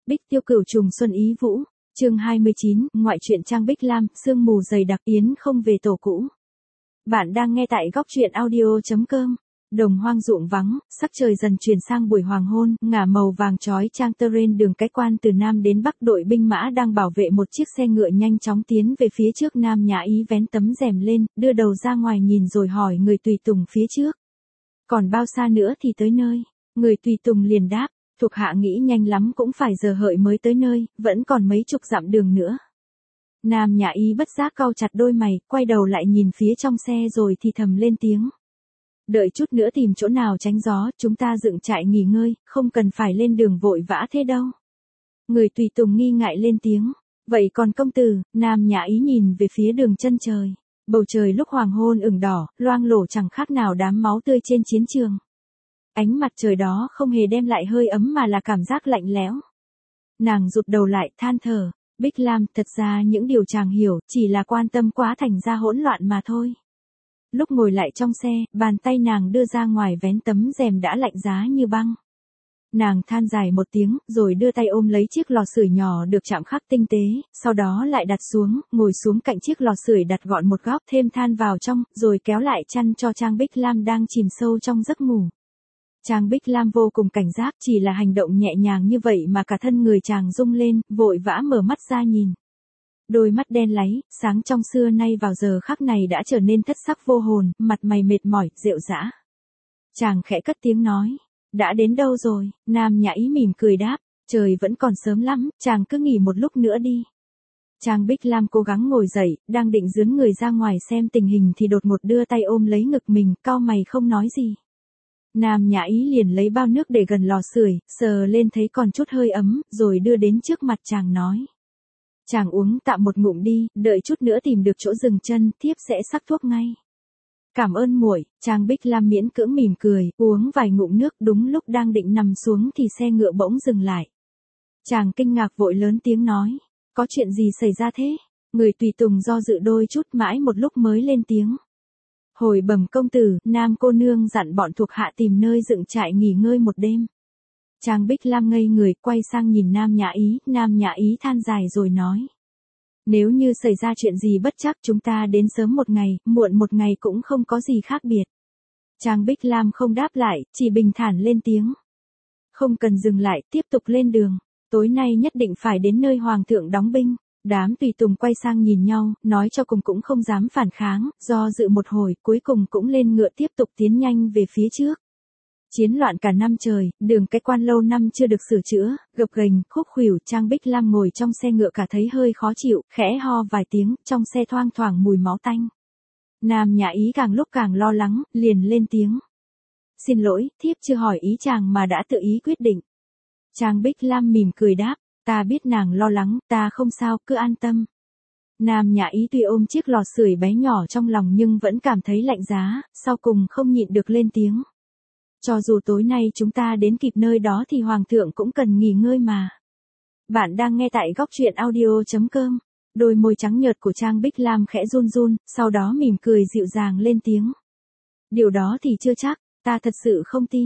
Bích Tiêu Cửu Trùng Xuân Ý Vũ, chương 29, ngoại truyện Trang Bích Lam, sương mù dày đặc yến không về tổ cũ. Bạn đang nghe tại góc truyện audio.com. Đồng hoang ruộng vắng, sắc trời dần chuyển sang buổi hoàng hôn, ngả màu vàng chói chang tơ rên đường cái quan từ Nam đến Bắc, đội binh mã đang bảo vệ một chiếc xe ngựa nhanh chóng tiến về phía trước. Nam Nhã Ý vén tấm rèm lên, đưa đầu ra ngoài nhìn rồi hỏi người tùy tùng phía trước. Còn bao xa nữa thì tới nơi? Người tùy tùng liền đáp, thuộc hạ nghĩ nhanh lắm cũng phải giờ hợi mới tới nơi, vẫn còn mấy chục dặm đường nữa. Nam Nhã Ý bất giác cau chặt đôi mày, quay đầu lại nhìn phía trong xe rồi thì thầm lên tiếng. Đợi chút nữa tìm chỗ nào tránh gió, chúng ta dựng trại nghỉ ngơi, không cần phải lên đường vội vã thế đâu. Người tùy tùng nghi ngại lên tiếng. Vậy còn công tử? Nam Nhã Ý nhìn về phía đường chân trời. Bầu trời lúc hoàng hôn ửng đỏ, loang lổ chẳng khác nào đám máu tươi trên chiến trường. Ánh mặt trời đó không hề đem lại hơi ấm mà là cảm giác lạnh lẽo. Nàng rụt đầu lại than thở. Bích Lam, thật ra những điều chàng hiểu chỉ là quan tâm quá thành ra hỗn loạn mà thôi. Lúc ngồi lại trong xe, bàn tay nàng đưa ra ngoài vén tấm rèm đã lạnh giá như băng. Nàng than dài một tiếng, rồi đưa tay ôm lấy chiếc lò sưởi nhỏ được chạm khắc tinh tế, sau đó lại đặt xuống, ngồi xuống cạnh chiếc lò sưởi đặt gọn một góc, thêm than vào trong, rồi kéo lại chăn cho Trang Bích Lam đang chìm sâu trong giấc ngủ. Trang Bích Lam vô cùng cảnh giác, chỉ là hành động nhẹ nhàng như vậy mà cả thân người chàng rung lên, vội vã mở mắt ra nhìn. Đôi mắt đen láy, sáng trong xưa nay vào giờ khắc này đã trở nên thất sắc vô hồn, mặt mày mệt mỏi, rệu rã. Chàng khẽ cất tiếng nói, đã đến đâu rồi? Nam Nhã Ý mỉm cười đáp, trời vẫn còn sớm lắm, chàng cứ nghỉ một lúc nữa đi. Trang Bích Lam cố gắng ngồi dậy, đang định dướn người ra ngoài xem tình hình thì đột ngột đưa tay ôm lấy ngực mình, cau mày không nói gì. Nam Nhã Ý liền lấy bao nước để gần lò sưởi, sờ lên thấy còn chút hơi ấm, rồi đưa đến trước mặt chàng nói. Chàng uống tạm một ngụm đi, đợi chút nữa tìm được chỗ dừng chân, thiếp sẽ sắc thuốc ngay. Cảm ơn muội. Trang Bích Lam miễn cưỡng mỉm cười, uống vài ngụm nước. Đúng lúc đang định nằm xuống thì xe ngựa bỗng dừng lại. Chàng kinh ngạc vội lớn tiếng nói, có chuyện gì xảy ra thế? Người tùy tùng do dự đôi chút mãi một lúc mới lên tiếng. Hồi bẩm công tử, Nam cô nương dặn bọn thuộc hạ tìm nơi dựng trại nghỉ ngơi một đêm. Trang Bích Lam ngây người, quay sang nhìn Nam Nhã Ý than dài rồi nói. Nếu như xảy ra chuyện gì bất trắc chúng ta đến sớm một ngày, muộn một ngày cũng không có gì khác biệt. Trang Bích Lam không đáp lại, chỉ bình thản lên tiếng. Không cần dừng lại, tiếp tục lên đường. Tối nay nhất định phải đến nơi hoàng thượng đóng binh. Đám tùy tùng quay sang nhìn nhau, nói cho cùng cũng không dám phản kháng, do dự một hồi, cuối cùng cũng lên ngựa tiếp tục tiến nhanh về phía trước. Chiến loạn cả năm trời, đường cái quan lâu năm chưa được sửa chữa, gập ghềnh, khúc khuỷu. Trang Bích Lam ngồi trong xe ngựa cả thấy hơi khó chịu, khẽ ho vài tiếng, trong xe thoang thoảng mùi máu tanh. Nam Nhã Ý càng lúc càng lo lắng, liền lên tiếng. Xin lỗi, thiếp chưa hỏi ý chàng mà đã tự ý quyết định. Trang Bích Lam mỉm cười đáp, ta biết nàng lo lắng, ta không sao, cứ an tâm. Nam Nhã Ý tuy ôm chiếc lò sưởi bé nhỏ trong lòng nhưng vẫn cảm thấy lạnh giá, sau cùng không nhịn được lên tiếng. Cho dù tối nay chúng ta đến kịp nơi đó thì hoàng thượng cũng cần nghỉ ngơi mà. Bạn đang nghe tại góc truyện audio.com. Đôi môi trắng nhợt của Trang Bích Lam khẽ run run, sau đó mỉm cười dịu dàng lên tiếng. Điều đó thì chưa chắc, ta thật sự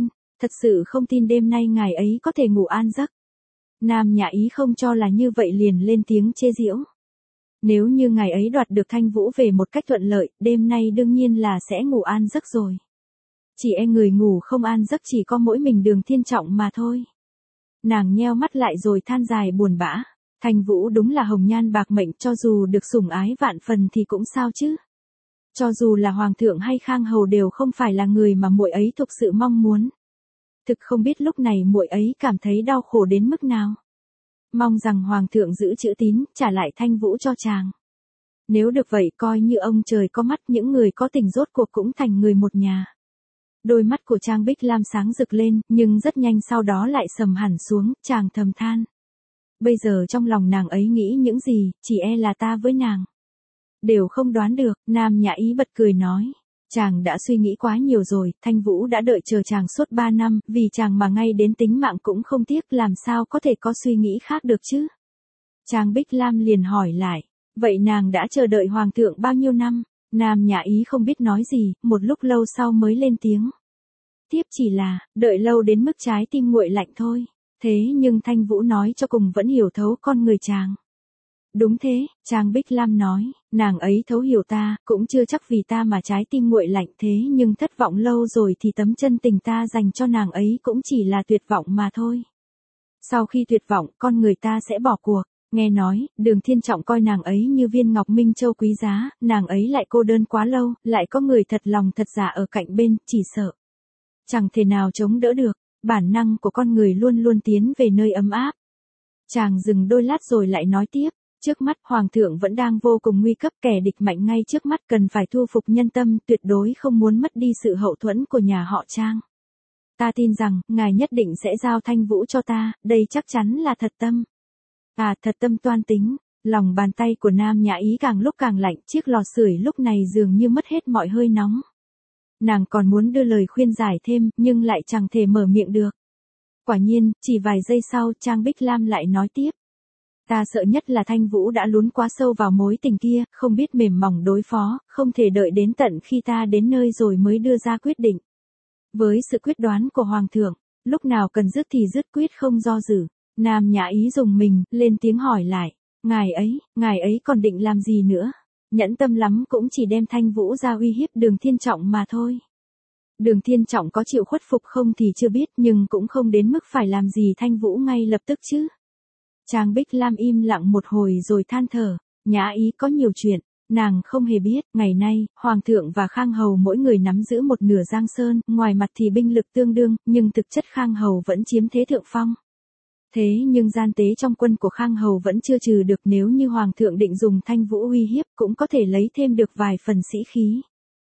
không tin đêm nay ngài ấy có thể ngủ an giấc. Nam Nhã Ý không cho là như vậy liền lên tiếng chê giễu. Nếu như ngài ấy đoạt được Thanh Vũ về một cách thuận lợi, đêm nay đương nhiên là sẽ ngủ an giấc rồi. Chỉ e người ngủ không an giấc chỉ có mỗi mình Đường Thiên Trọng mà thôi. Nàng nheo mắt lại rồi than dài buồn bã. Thanh Vũ đúng là hồng nhan bạc mệnh, cho dù được sủng ái vạn phần thì cũng sao chứ. Cho dù là hoàng thượng hay khang hầu đều không phải là người mà muội ấy thực sự mong muốn. Thực không biết lúc này muội ấy cảm thấy đau khổ đến mức nào. Mong rằng hoàng thượng giữ chữ tín, trả lại Thanh Vũ cho chàng. Nếu được vậy coi như ông trời có mắt, những người có tình rốt cuộc cũng thành người một nhà. Đôi mắt của Trang Bích Lam sáng rực lên, nhưng rất nhanh sau đó lại sầm hẳn xuống, chàng thầm than. Bây giờ trong lòng nàng ấy nghĩ những gì, chỉ e là ta với nàng đều không đoán được. Nam Nhã Ý bật cười nói. Chàng đã suy nghĩ quá nhiều rồi, Thanh Vũ đã đợi chờ chàng suốt 3 năm, vì chàng mà ngay đến tính mạng cũng không tiếc, làm sao có thể có suy nghĩ khác được chứ? Trang Bích Lam liền hỏi lại, vậy nàng đã chờ đợi hoàng thượng bao nhiêu năm? Nam Nhã Ý không biết nói gì, một lúc lâu sau mới lên tiếng. Tiếp chỉ là, đợi lâu đến mức trái tim nguội lạnh thôi. Thế nhưng Thanh Vũ nói cho cùng vẫn hiểu thấu con người chàng. Đúng thế, Trang Bích Lam nói, nàng ấy thấu hiểu ta, cũng chưa chắc vì ta mà trái tim nguội lạnh thế nhưng thất vọng lâu rồi thì tấm chân tình ta dành cho nàng ấy cũng chỉ là tuyệt vọng mà thôi. Sau khi tuyệt vọng, con người ta sẽ bỏ cuộc. Nghe nói, Đường Thiên Trọng coi nàng ấy như viên ngọc minh châu quý giá, nàng ấy lại cô đơn quá lâu, lại có người thật lòng thật giả ở cạnh bên, chỉ sợ chẳng thể nào chống đỡ được, bản năng của con người luôn luôn tiến về nơi ấm áp. Chàng dừng đôi lát rồi lại nói tiếp, trước mắt Hoàng thượng vẫn đang vô cùng nguy cấp, kẻ địch mạnh ngay trước mắt, cần phải thu phục nhân tâm, tuyệt đối không muốn mất đi sự hậu thuẫn của nhà họ Trang. Ta tin rằng, ngài nhất định sẽ giao Thanh Vũ cho ta, đây chắc chắn là thật tâm. À, thật tâm toan tính. Lòng bàn tay của Nam Nhã Ý càng lúc càng lạnh, chiếc lò sưởi lúc này dường như mất hết mọi hơi nóng. Nàng còn muốn đưa lời khuyên giải thêm, nhưng lại chẳng thể mở miệng được. Quả nhiên, chỉ vài giây sau, Trang Bích Lam lại nói tiếp. Ta sợ nhất là Thanh Vũ đã lún quá sâu vào mối tình kia, không biết mềm mỏng đối phó, không thể đợi đến tận khi ta đến nơi rồi mới đưa ra quyết định. Với sự quyết đoán của Hoàng thượng, lúc nào cần dứt thì dứt, quyết không do dự. Nam Nhã Ý rùng mình, lên tiếng hỏi lại, ngài ấy còn định làm gì nữa? Nhẫn tâm lắm cũng chỉ đem Thanh Vũ ra uy hiếp Đường Thiên Trọng mà thôi. Đường Thiên Trọng có chịu khuất phục không thì chưa biết, nhưng cũng không đến mức phải làm gì Thanh Vũ ngay lập tức chứ. Trang Bích Lam im lặng một hồi rồi than thở, Nhã Ý có nhiều chuyện, nàng không hề biết, ngày nay, Hoàng thượng và Khang Hầu mỗi người nắm giữ một nửa Giang Sơn, ngoài mặt thì binh lực tương đương, nhưng thực chất Khang Hầu vẫn chiếm thế thượng phong. Thế nhưng gian tế trong quân của Khang Hầu vẫn chưa trừ được, nếu như Hoàng thượng định dùng Thanh Vũ uy hiếp cũng có thể lấy thêm được vài phần sĩ khí.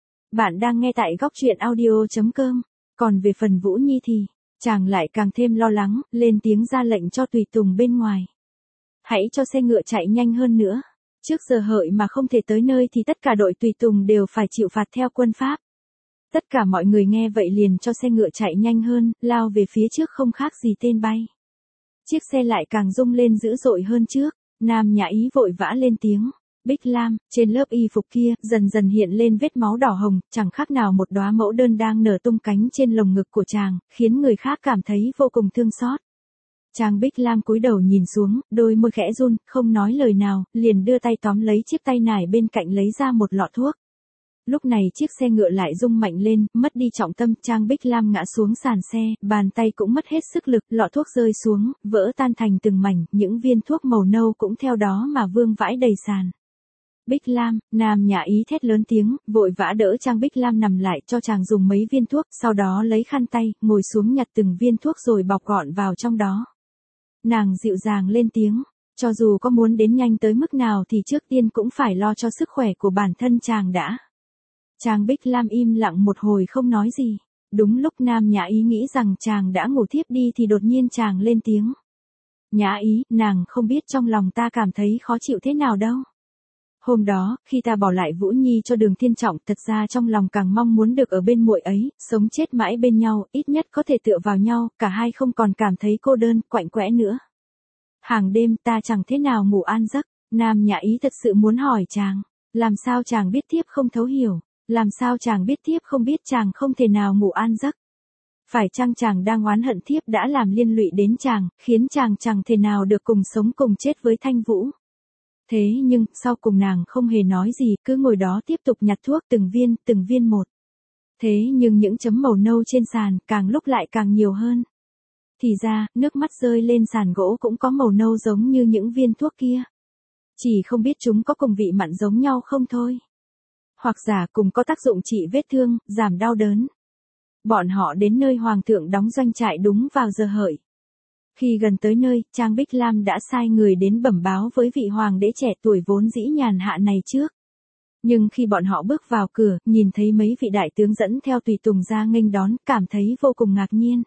Bạn đang nghe tại góc truyện audio.com, còn về phần Vũ Nhi thì, chàng lại càng thêm lo lắng, lên tiếng ra lệnh cho tùy tùng bên ngoài. Hãy cho xe ngựa chạy nhanh hơn nữa. Trước giờ hợi mà không thể tới nơi thì tất cả đội tùy tùng đều phải chịu phạt theo quân pháp. Tất cả mọi người nghe vậy liền cho xe ngựa chạy nhanh hơn, lao về phía trước không khác gì tên bay. Chiếc xe lại càng rung lên dữ dội hơn trước, Nam Nhã Ý vội vã lên tiếng. Bích Lam, trên lớp y phục kia, dần dần hiện lên vết máu đỏ hồng, chẳng khác nào một đóa mẫu đơn đang nở tung cánh trên lồng ngực của chàng, khiến người khác cảm thấy vô cùng thương xót. Trang Bích Lam cúi đầu nhìn xuống, đôi môi khẽ run, không nói lời nào, liền đưa tay tóm lấy chiếc tay nải bên cạnh lấy ra một lọ thuốc. Lúc này chiếc xe ngựa lại rung mạnh lên, mất đi trọng tâm, Trang Bích Lam ngã xuống sàn xe, bàn tay cũng mất hết sức lực, lọ thuốc rơi xuống, vỡ tan thành từng mảnh, những viên thuốc màu nâu cũng theo đó mà vương vãi đầy sàn. Bích Lam, Nam Nhã Ý thét lớn tiếng, vội vã đỡ Trang Bích Lam nằm lại cho chàng dùng mấy viên thuốc, sau đó lấy khăn tay, ngồi xuống nhặt từng viên thuốc rồi bọc gọn vào trong đó. Nàng dịu dàng lên tiếng, cho dù có muốn đến nhanh tới mức nào thì trước tiên cũng phải lo cho sức khỏe của bản thân chàng đã. Trang Bích Lam im lặng một hồi không nói gì. Đúng lúc Nam Nhã Ý nghĩ rằng chàng đã ngủ thiếp đi thì đột nhiên chàng lên tiếng. Nhã Ý, nàng không biết trong lòng ta cảm thấy khó chịu thế nào đâu. Hôm đó, khi ta bỏ lại Vũ Nhi cho Đường Thiên Trọng, thật ra trong lòng càng mong muốn được ở bên muội ấy, sống chết mãi bên nhau, ít nhất có thể tựa vào nhau, cả hai không còn cảm thấy cô đơn, quạnh quẽ nữa. Hàng đêm ta chẳng thế nào ngủ an giấc, Nam Nhã Ý thật sự muốn hỏi chàng, làm sao chàng biết thiếp không thấu hiểu, làm sao chàng biết thiếp không biết chàng không thể nào ngủ an giấc. Phải chăng chàng đang oán hận thiếp đã làm liên lụy đến chàng, khiến chàng chẳng thể nào được cùng sống cùng chết với Thanh Vũ. Thế nhưng, sau cùng nàng không hề nói gì, cứ ngồi đó tiếp tục nhặt thuốc từng viên một. Thế nhưng những chấm màu nâu trên sàn, càng lúc lại càng nhiều hơn. Thì ra, nước mắt rơi lên sàn gỗ cũng có màu nâu giống như những viên thuốc kia. Chỉ không biết chúng có cùng vị mặn giống nhau không thôi. Hoặc giả cùng có tác dụng trị vết thương, giảm đau đớn. Bọn họ đến nơi Hoàng thượng đóng doanh trại đúng vào giờ hợi. Khi gần tới nơi, Trang Bích Lam đã sai người đến bẩm báo với vị hoàng đế trẻ tuổi vốn dĩ nhàn hạ này trước. Nhưng khi bọn họ bước vào cửa, nhìn thấy mấy vị đại tướng dẫn theo tùy tùng ra nghênh đón, cảm thấy vô cùng ngạc nhiên.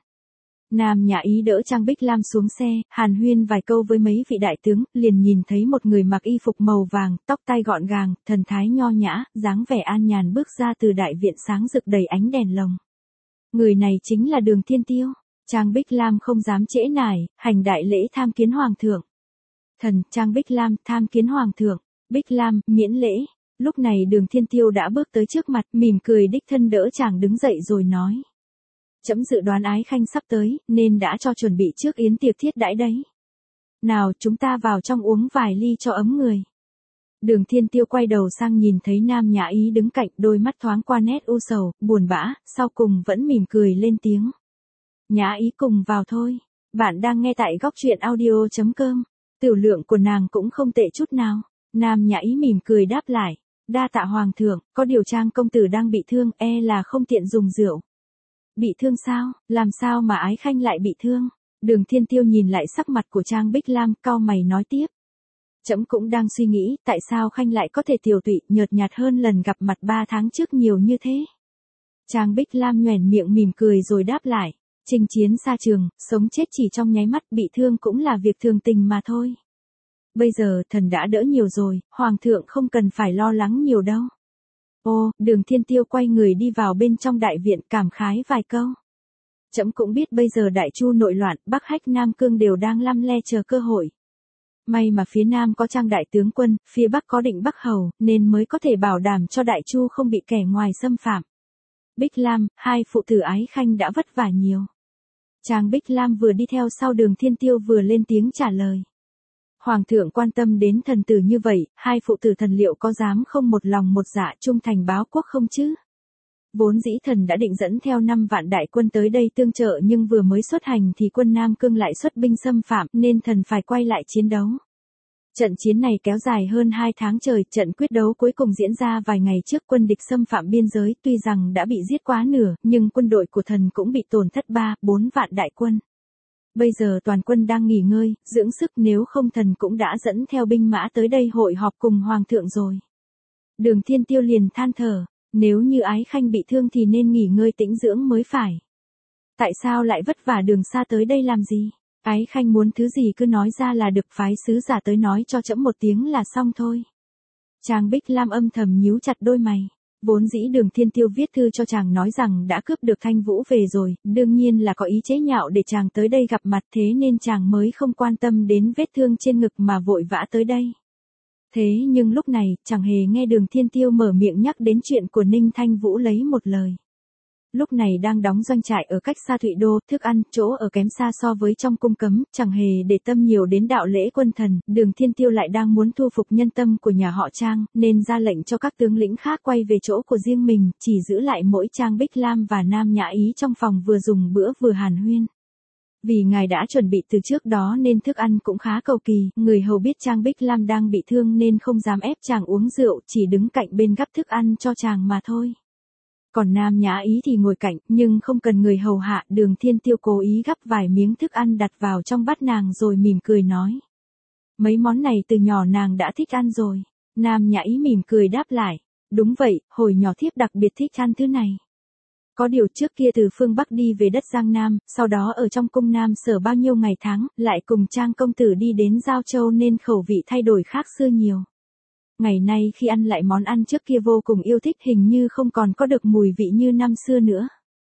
Nam Nhã Ý đỡ Trang Bích Lam xuống xe, hàn huyên vài câu với mấy vị đại tướng, liền nhìn thấy một người mặc y phục màu vàng, tóc tai gọn gàng, thần thái nho nhã, dáng vẻ an nhàn bước ra từ đại viện sáng rực đầy ánh đèn lồng. Người này chính là Đường Thiên Tiêu. Trang Bích Lam không dám trễ nải, hành đại lễ tham kiến Hoàng thượng. Thần, Trang Bích Lam, tham kiến Hoàng thượng. Bích Lam, miễn lễ. Lúc này Đường Thiên Tiêu đã bước tới trước mặt, mỉm cười đích thân đỡ chàng đứng dậy rồi nói. Trẫm dự đoán ái khanh sắp tới, nên đã cho chuẩn bị trước yến tiệc thiết đãi đấy. Nào chúng ta vào trong uống vài ly cho ấm người. Đường Thiên Tiêu quay đầu sang nhìn thấy Nam Nhã Ý đứng cạnh, đôi mắt thoáng qua nét u sầu, buồn bã, sau cùng vẫn mỉm cười lên tiếng. Nhã Ý cùng vào thôi. Bạn đang nghe tại góc truyện audio.com. Tiểu lượng của nàng cũng không tệ chút nào. Nam Nhã Ý mỉm cười đáp lại. Đa tạ hoàng thượng, có điều Trang công tử đang bị thương, là không tiện dùng rượu. Bị thương sao, làm sao mà ái khanh lại bị thương? Đường Thiên Tiêu nhìn lại sắc mặt của Trang Bích Lam, cau mày nói tiếp. Trẫm cũng đang suy nghĩ, tại sao khanh lại có thể tiều tụy, nhợt nhạt hơn lần gặp mặt 3 tháng trước nhiều như thế? Trang Bích Lam nhoẻn miệng mỉm cười rồi đáp lại. Chinh chiến xa trường, sống chết chỉ trong nháy mắt, bị thương cũng là việc thường tình mà thôi. Bây giờ thần đã đỡ nhiều rồi, hoàng thượng không cần phải lo lắng nhiều đâu. Ô, Đường Thiên Tiêu quay người đi vào bên trong đại viện, cảm khái vài câu. Trẫm cũng biết bây giờ Đại Chu nội loạn, Bắc Hách Nam Cương đều đang lăm le chờ cơ hội. May mà phía Nam có Trang đại tướng quân, phía Bắc có Định Bắc hầu, nên mới có thể bảo đảm cho Đại Chu không bị kẻ ngoài xâm phạm. Bích Lam, hai phụ tử ái khanh đã vất vả nhiều. Trang Bích Lam vừa đi theo sau Đường Thiên Tiêu vừa lên tiếng trả lời. Hoàng thượng quan tâm đến thần tử như vậy, hai phụ tử thần liệu có dám không một lòng một dạ trung thành báo quốc không chứ? Vốn dĩ thần đã định dẫn theo 5 vạn đại quân tới đây tương trợ, nhưng vừa mới xuất hành thì quân Nam Cương lại xuất binh xâm phạm, nên thần phải quay lại chiến đấu. Trận chiến này kéo dài hơn 2 tháng trời, trận quyết đấu cuối cùng diễn ra vài ngày trước, quân địch xâm phạm biên giới, tuy rằng đã bị giết quá nửa, nhưng quân đội của thần cũng bị tổn thất 3-4 vạn đại quân. Bây giờ toàn quân đang nghỉ ngơi, dưỡng sức, nếu không thần cũng đã dẫn theo binh mã tới đây hội họp cùng hoàng thượng rồi. Đường Thiên Tiêu liền than thở, nếu như ái khanh bị thương thì nên nghỉ ngơi tĩnh dưỡng mới phải. Tại sao lại vất vả đường xa tới đây làm gì? Ái khanh muốn thứ gì cứ nói ra là được, phái sứ giả tới nói cho trẫm một tiếng là xong thôi. Trang Bích Lam âm thầm nhíu chặt đôi mày. Vốn dĩ Đường Thiên Tiêu viết thư cho chàng nói rằng đã cướp được Thanh Vũ về rồi, đương nhiên là có ý chế nhạo để chàng tới đây gặp mặt, thế nên chàng mới không quan tâm đến vết thương trên ngực mà vội vã tới đây. Thế nhưng lúc này, chẳng hề nghe Đường Thiên Tiêu mở miệng nhắc đến chuyện của Ninh Thanh Vũ lấy một lời. Lúc này đang đóng doanh trại ở cách xa Thụy Đô, thức ăn, chỗ ở kém xa so với trong cung cấm, chẳng hề để tâm nhiều đến đạo lễ quân thần, Đường Thiên Tiêu lại đang muốn thu phục nhân tâm của nhà họ Trang, nên ra lệnh cho các tướng lĩnh khác quay về chỗ của riêng mình, chỉ giữ lại mỗi Trang Bích Lam và Nam Nhã Ý trong phòng vừa dùng bữa vừa hàn huyên. Vì ngài đã chuẩn bị từ trước đó nên thức ăn cũng khá cầu kỳ, người hầu biết Trang Bích Lam đang bị thương nên không dám ép chàng uống rượu, chỉ đứng cạnh bên gắp thức ăn cho chàng mà thôi. Còn Nam Nhã Ý thì ngồi cạnh, nhưng không cần người hầu hạ, Đường Thiên Tiêu cố ý gắp vài miếng thức ăn đặt vào trong bát nàng rồi mỉm cười nói. Mấy món này từ nhỏ nàng đã thích ăn rồi. Nam Nhã Ý mỉm cười đáp lại. Đúng vậy, hồi nhỏ thiếp đặc biệt thích ăn thứ này. Có điều trước kia từ phương Bắc đi về đất Giang Nam, sau đó ở trong cung Nam Sở bao nhiêu ngày tháng, lại cùng Trang công tử đi đến Giao Châu nên khẩu vị thay đổi khác xưa nhiều. Ngày nay khi ăn lại món ăn trước kia vô cùng yêu thích, hình như không còn có được mùi vị như năm xưa nữa.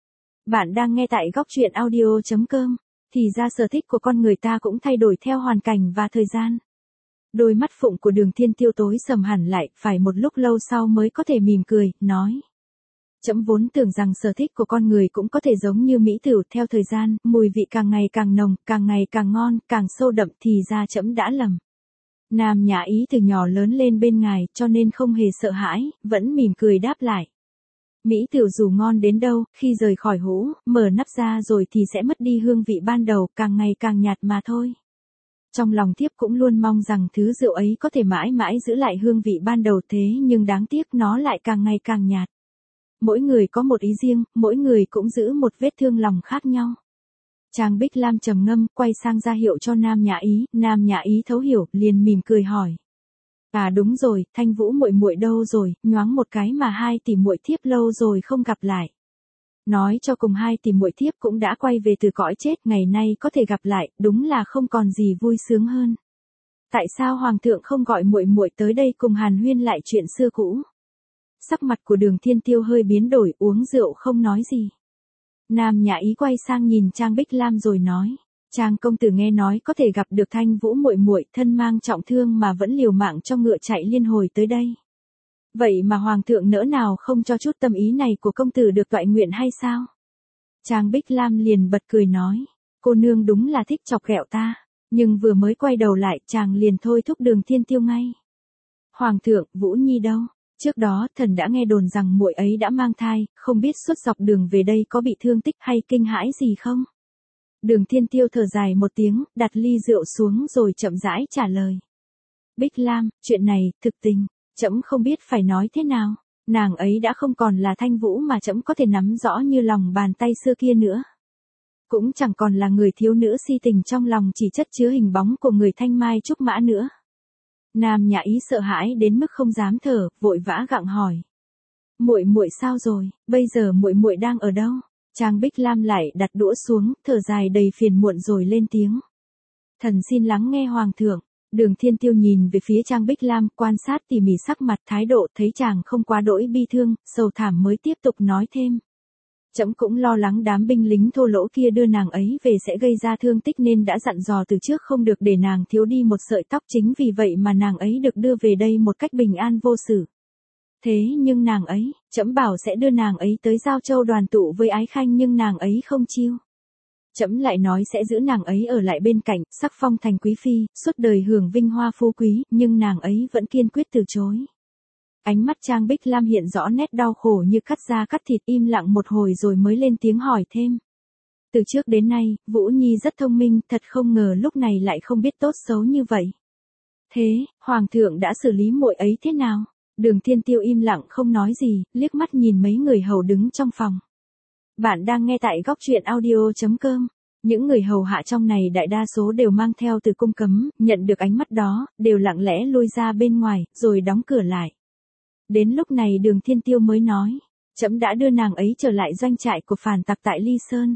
Bạn đang nghe tại góc truyện audio.com. Thì ra sở thích của con người ta cũng thay đổi theo hoàn cảnh và thời gian. Đôi mắt phụng của Đường Thiên Tiêu tối sầm hẳn lại, phải một lúc lâu sau mới có thể mỉm cười, nói. Trẫm vốn tưởng rằng sở thích của con người cũng có thể giống như mỹ tửu, theo thời gian, mùi vị càng ngày càng nồng, càng ngày càng ngon, càng sâu đậm, thì ra trẫm đã lầm. Nam Nhã Ý từ nhỏ lớn lên bên ngài, cho nên không hề sợ hãi, vẫn mỉm cười đáp lại. Mỹ tửu dù ngon đến đâu, khi rời khỏi hũ, mở nắp ra rồi thì sẽ mất đi hương vị ban đầu, càng ngày càng nhạt mà thôi. Trong lòng thiếp cũng luôn mong rằng thứ rượu ấy có thể mãi mãi giữ lại hương vị ban đầu, thế nhưng đáng tiếc nó lại càng ngày càng nhạt. Mỗi người có một ý riêng, mỗi người cũng giữ một vết thương lòng khác nhau. Trang Bích Lam trầm ngâm, quay sang ra hiệu cho Nam Nhã Ý thấu hiểu, liền mỉm cười hỏi. À đúng rồi, Thanh Vũ muội muội đâu rồi, nhoáng một cái mà hai tỷ muội thiếp lâu rồi không gặp lại. Nói cho cùng hai tỷ muội thiếp cũng đã quay về từ cõi chết, ngày nay có thể gặp lại, đúng là không còn gì vui sướng hơn. Tại sao hoàng thượng không gọi muội muội tới đây cùng hàn huyên lại chuyện xưa cũ? Sắc mặt của Đường Thiên Tiêu hơi biến đổi, uống rượu không nói gì. Nam Nhã Ý quay sang nhìn Trang Bích Lam rồi nói, Trang công tử nghe nói có thể gặp được Thanh Vũ muội muội, thân mang trọng thương mà vẫn liều mạng cho ngựa chạy liên hồi tới đây. Vậy mà hoàng thượng nỡ nào không cho chút tâm ý này của công tử được toại nguyện hay sao? Trang Bích Lam liền bật cười nói, cô nương đúng là thích chọc ghẹo ta, nhưng vừa mới quay đầu lại chàng liền thôi thúc Đường Thiên Tiêu ngay. Hoàng thượng, Vũ Nhi đâu? Trước đó thần đã nghe đồn rằng muội ấy đã mang thai, không biết suốt dọc đường về đây có bị thương tích hay kinh hãi gì không? Đường Thiên Tiêu thở dài một tiếng, đặt ly rượu xuống rồi chậm rãi trả lời. Bích Lam, chuyện này, thực tình, trẫm không biết phải nói thế nào. Nàng ấy đã không còn là Thanh Vũ mà trẫm có thể nắm rõ như lòng bàn tay xưa kia nữa. Cũng chẳng còn là người thiếu nữ si tình trong lòng chỉ chất chứa hình bóng của người thanh mai trúc mã nữa. Nam Nhã Ý sợ hãi đến mức không dám thở, vội vã gặng hỏi. Muội muội sao rồi, bây giờ muội muội đang ở đâu? Trang Bích Lam lại đặt đũa xuống, thở dài đầy phiền muộn rồi lên tiếng. Thần xin lắng nghe Hoàng thượng. Đường Thiên Tiêu nhìn về phía Trang Bích Lam, quan sát tỉ mỉ sắc mặt thái độ, thấy chàng không quá đỗi bi thương, sầu thảm mới tiếp tục nói thêm. Trẫm cũng lo lắng đám binh lính thô lỗ kia đưa nàng ấy về sẽ gây ra thương tích nên đã dặn dò từ trước không được để nàng thiếu đi một sợi tóc, chính vì vậy mà nàng ấy được đưa về đây một cách bình an vô sự. Thế nhưng nàng ấy, trẫm bảo sẽ đưa nàng ấy tới Giao Châu đoàn tụ với Ái Khanh nhưng nàng ấy không chiêu. Trẫm lại nói sẽ giữ nàng ấy ở lại bên cạnh, sắc phong thành quý phi, suốt đời hưởng vinh hoa phú quý, nhưng nàng ấy vẫn kiên quyết từ chối. Ánh mắt Trang Bích Lam hiện rõ nét đau khổ như cắt da cắt thịt, im lặng một hồi rồi mới lên tiếng hỏi thêm. Từ trước đến nay, Vũ Nhi rất thông minh, thật không ngờ lúc này lại không biết tốt xấu như vậy. Thế, Hoàng thượng đã xử lý muội ấy thế nào? Đường Thiên Tiêu im lặng không nói gì, liếc mắt nhìn mấy người hầu đứng trong phòng. Bạn đang nghe tại góc truyện audio.com. Những người hầu hạ trong này đại đa số đều mang theo từ cung cấm, nhận được ánh mắt đó, đều lặng lẽ lui ra bên ngoài, rồi đóng cửa lại. Đến lúc này Đường Thiên Tiêu mới nói, trẫm đã đưa nàng ấy trở lại doanh trại của phản tặc tại Ly Sơn.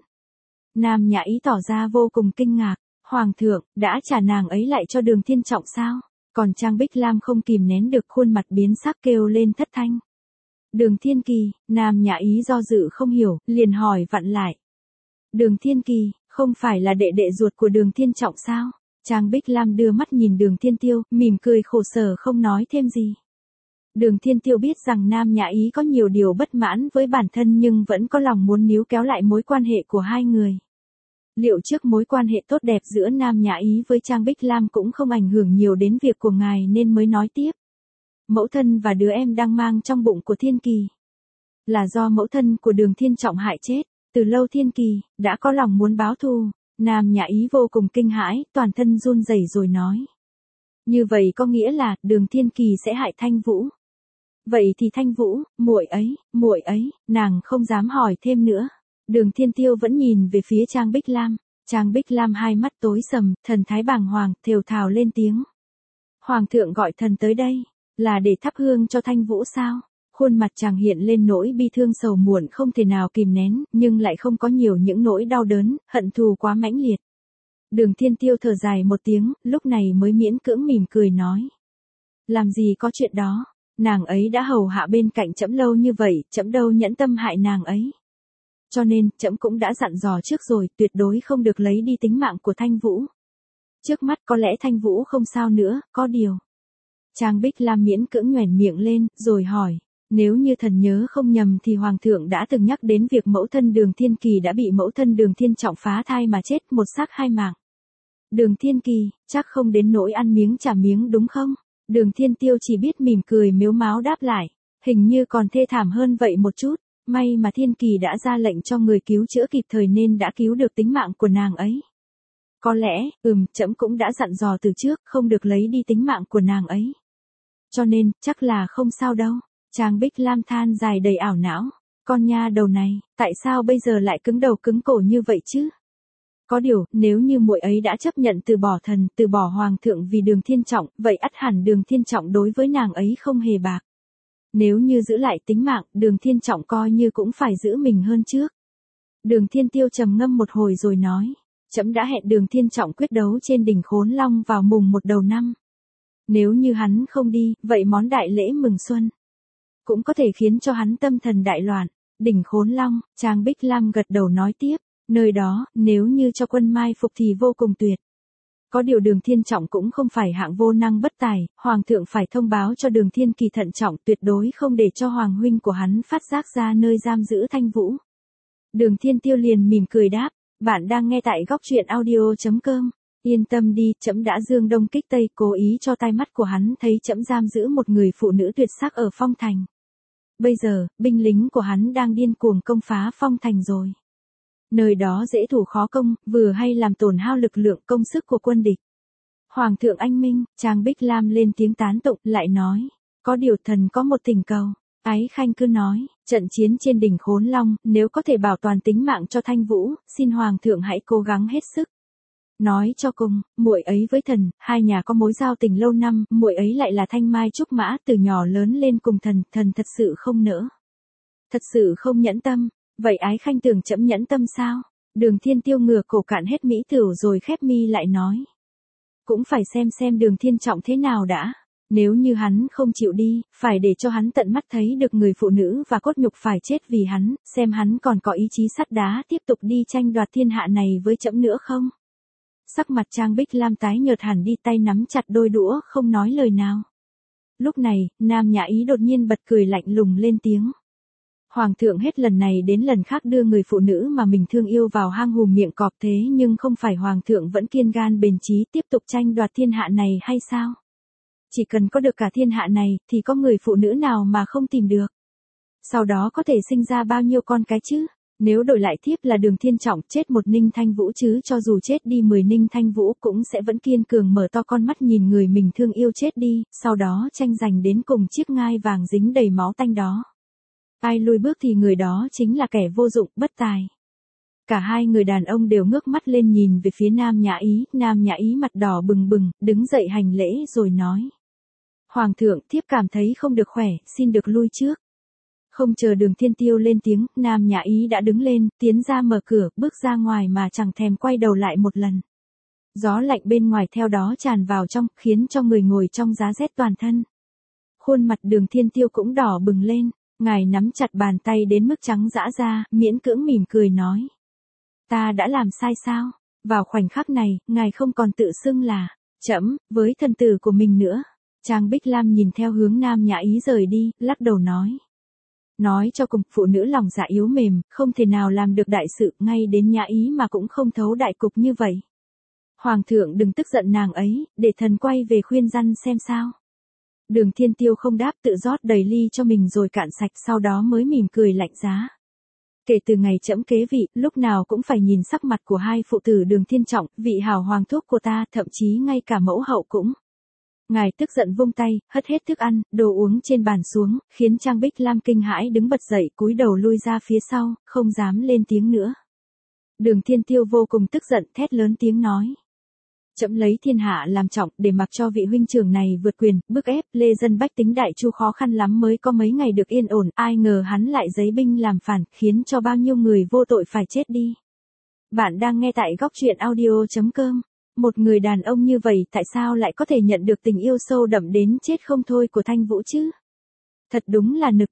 Nam Nhã Ý tỏ ra vô cùng kinh ngạc, Hoàng thượng, đã trả nàng ấy lại cho Đường Thiên Trọng sao? Còn Trang Bích Lam không kìm nén được khuôn mặt biến sắc kêu lên thất thanh. Đường Thiên Kỳ, Nam Nhã Ý do dự không hiểu, liền hỏi vặn lại. Đường Thiên Kỳ, không phải là đệ đệ ruột của Đường Thiên Trọng sao? Trang Bích Lam đưa mắt nhìn Đường Thiên Tiêu, mỉm cười khổ sở không nói thêm gì. Đường Thiên Tiêu biết rằng Nam Nhã Ý có nhiều điều bất mãn với bản thân nhưng vẫn có lòng muốn níu kéo lại mối quan hệ của hai người. Liệu trước mối quan hệ tốt đẹp giữa Nam Nhã Ý với Trang Bích Lam cũng không ảnh hưởng nhiều đến việc của ngài nên mới nói tiếp. Mẫu thân và đứa em đang mang trong bụng của Thiên Kỳ là do mẫu thân của Đường Thiên Trọng hại chết. Từ lâu Thiên Kỳ đã có lòng muốn báo thù. Nam Nhã Ý vô cùng kinh hãi, toàn thân run rẩy rồi nói. Như vậy có nghĩa là Đường Thiên Kỳ sẽ hại Thanh Vũ. Vậy thì Thanh Vũ, muội ấy, nàng không dám hỏi thêm nữa. Đường Thiên Tiêu vẫn nhìn về phía Trang Bích Lam. Trang Bích Lam hai mắt tối sầm, thần thái bàng hoàng, thều thào lên tiếng. Hoàng thượng gọi thần tới đây, là để thắp hương cho Thanh Vũ sao? Khuôn mặt chàng hiện lên nỗi bi thương sầu muộn không thể nào kìm nén, nhưng lại không có nhiều những nỗi đau đớn, hận thù quá mãnh liệt. Đường Thiên Tiêu thở dài một tiếng, lúc này mới miễn cưỡng mỉm cười nói. Làm gì có chuyện đó, nàng ấy đã hầu hạ bên cạnh trẫm lâu như vậy, trẫm đâu nhẫn tâm hại nàng ấy. Cho nên, trẫm cũng đã dặn dò trước rồi, tuyệt đối không được lấy đi tính mạng của Thanh Vũ. Trước mắt có lẽ Thanh Vũ không sao nữa, có điều. Trang Bích Lam miễn cưỡng nhoẻn miệng lên, rồi hỏi. Nếu như thần nhớ không nhầm thì Hoàng thượng đã từng nhắc đến việc mẫu thân Đường Thiên Kỳ đã bị mẫu thân Đường Thiên Trọng phá thai mà chết, một xác hai mạng. Đường Thiên Kỳ, chắc không đến nỗi ăn miếng trả miếng đúng không? Đường Thiên Tiêu chỉ biết mỉm cười mếu máo đáp lại. Hình như còn thê thảm hơn vậy một chút. May mà Thiên Kỳ đã ra lệnh cho người cứu chữa kịp thời nên đã cứu được tính mạng của nàng ấy. Có lẽ, trẫm cũng đã dặn dò từ trước không được lấy đi tính mạng của nàng ấy. Cho nên, chắc là không sao đâu. Trang Bích Lam than dài đầy ảo não. Con nha đầu này, tại sao bây giờ lại cứng đầu cứng cổ như vậy chứ? Có điều, nếu như muội ấy đã chấp nhận từ bỏ thần, từ bỏ Hoàng thượng vì Đường Thiên Trọng, vậy ắt hẳn Đường Thiên Trọng đối với nàng ấy không hề bạc. Nếu như giữ lại tính mạng, Đường Thiên Trọng coi như cũng phải giữ mình hơn trước. Đường Thiên Tiêu trầm ngâm một hồi rồi nói. Trẫm đã hẹn Đường Thiên Trọng quyết đấu trên đỉnh Khốn Long vào mùng 1 đầu năm. Nếu như hắn không đi, vậy món đại lễ mừng xuân cũng có thể khiến cho hắn tâm thần đại loạn. Đỉnh Khốn Long, Trang Bích Lam gật đầu nói tiếp. Nơi đó, nếu như cho quân mai phục thì vô cùng tuyệt. Có điều Đường Thiên Trọng cũng không phải hạng vô năng bất tài, Hoàng thượng phải thông báo cho Đường Thiên Kỳ thận trọng tuyệt đối không để cho Hoàng huynh của hắn phát giác ra nơi giam giữ Thanh Vũ. Đường Thiên Tiêu liền mỉm cười đáp, bạn đang nghe tại góc truyện audio.com. Yên tâm đi, trẫm đã dương đông kích tây, cố ý cho tai mắt của hắn thấy trẫm giam giữ một người phụ nữ tuyệt sắc ở Phong Thành. Bây giờ, binh lính của hắn đang điên cuồng công phá Phong Thành rồi. Nơi đó dễ thủ khó công, vừa hay làm tổn hao lực lượng công sức của quân địch. Hoàng thượng anh minh, Trang Bích Lam lên tiếng tán tụng, lại nói, có điều thần có một thỉnh cầu. Ái Khanh cứ nói, trận chiến trên đỉnh Khốn Long, nếu có thể bảo toàn tính mạng cho Thanh Vũ, xin Hoàng thượng hãy cố gắng hết sức. Nói cho cùng, muội ấy với thần, hai nhà có mối giao tình lâu năm, muội ấy lại là thanh mai trúc mã, từ nhỏ lớn lên cùng thần, thần thật sự không nỡ. Thật sự không nhẫn tâm, vậy Ái Khanh tưởng trẫm nhẫn tâm sao? Đường Thiên Tiêu ngửa cổ cạn hết mỹ tửu rồi khép mi lại nói. Cũng phải xem Đường Thiên Trọng thế nào đã. Nếu như hắn không chịu đi, phải để cho hắn tận mắt thấy được người phụ nữ và cốt nhục phải chết vì hắn, xem hắn còn có ý chí sắt đá tiếp tục đi tranh đoạt thiên hạ này với trẫm nữa không? Sắc mặt Trang Bích Lam tái nhợt hẳn đi, tay nắm chặt đôi đũa không nói lời nào. Lúc này, Nam Nhã Ý đột nhiên bật cười lạnh lùng lên tiếng. Hoàng thượng hết lần này đến lần khác đưa người phụ nữ mà mình thương yêu vào hang hùm miệng cọp, thế nhưng không phải Hoàng thượng vẫn kiên gan bền chí tiếp tục tranh đoạt thiên hạ này hay sao? Chỉ cần có được cả thiên hạ này, thì có người phụ nữ nào mà không tìm được. Sau đó có thể sinh ra bao nhiêu con cái chứ? Nếu đổi lại thiếp là Đường Thiên Trọng, chết một Ninh Thanh Vũ chứ cho dù chết đi 10 Ninh Thanh Vũ cũng sẽ vẫn kiên cường mở to con mắt nhìn người mình thương yêu chết đi, sau đó tranh giành đến cùng chiếc ngai vàng dính đầy máu tanh đó. Ai lùi bước thì người đó chính là kẻ vô dụng, bất tài. Cả hai người đàn ông đều ngước mắt lên nhìn về phía Nam Nhã Ý mặt đỏ bừng bừng, đứng dậy hành lễ rồi nói. Hoàng thượng, thiếp cảm thấy không được khỏe, xin được lui trước. Không chờ Đường Thiên Tiêu lên tiếng, Nam Nhã Ý đã đứng lên, tiến ra mở cửa, bước ra ngoài mà chẳng thèm quay đầu lại một lần. Gió lạnh bên ngoài theo đó tràn vào trong, khiến cho người ngồi trong giá rét toàn thân. Khuôn mặt Đường Thiên Tiêu cũng đỏ bừng lên, ngài nắm chặt bàn tay đến mức trắng dã ra, miễn cưỡng mỉm cười nói. Ta đã làm sai sao? Vào khoảnh khắc này, ngài không còn tự xưng là trẫm với thần tử của mình nữa. Trang Bích Lam nhìn theo hướng Nam Nhã Ý rời đi, lắc đầu nói. Nói cho cùng, phụ nữ lòng dạ yếu mềm, không thể nào làm được đại sự, ngay đến Nhã Ý mà cũng không thấu đại cục như vậy. Hoàng thượng đừng tức giận nàng ấy, để thần quay về khuyên răn xem sao. Đường Thiên Tiêu không đáp, tự rót đầy ly cho mình rồi cạn sạch, sau đó mới mỉm cười lạnh giá. Kể từ ngày trẫm kế vị, lúc nào cũng phải nhìn sắc mặt của hai phụ tử Đường Thiên Trọng, vị hào hoàng thúc của ta, thậm chí ngay cả mẫu hậu cũng. Ngài tức giận vung tay, hất hết thức ăn, đồ uống trên bàn xuống, khiến Trang Bích Lam kinh hãi đứng bật dậy, cúi đầu lui ra phía sau, không dám lên tiếng nữa. Đường Thiên Tiêu vô cùng tức giận, thét lớn tiếng nói. Trẫm lấy thiên hạ làm trọng, để mặc cho vị huynh trưởng này vượt quyền, bức ép, lê dân bách tính Đại Chu khó khăn lắm mới có mấy ngày được yên ổn, ai ngờ hắn lại giấy binh làm phản, khiến cho bao nhiêu người vô tội phải chết đi. Bạn đang nghe tại góc truyện audio.com. Một người đàn ông như vậy tại sao lại có thể nhận được tình yêu sâu đậm đến chết không thôi của Thanh Vũ chứ? Thật đúng là nực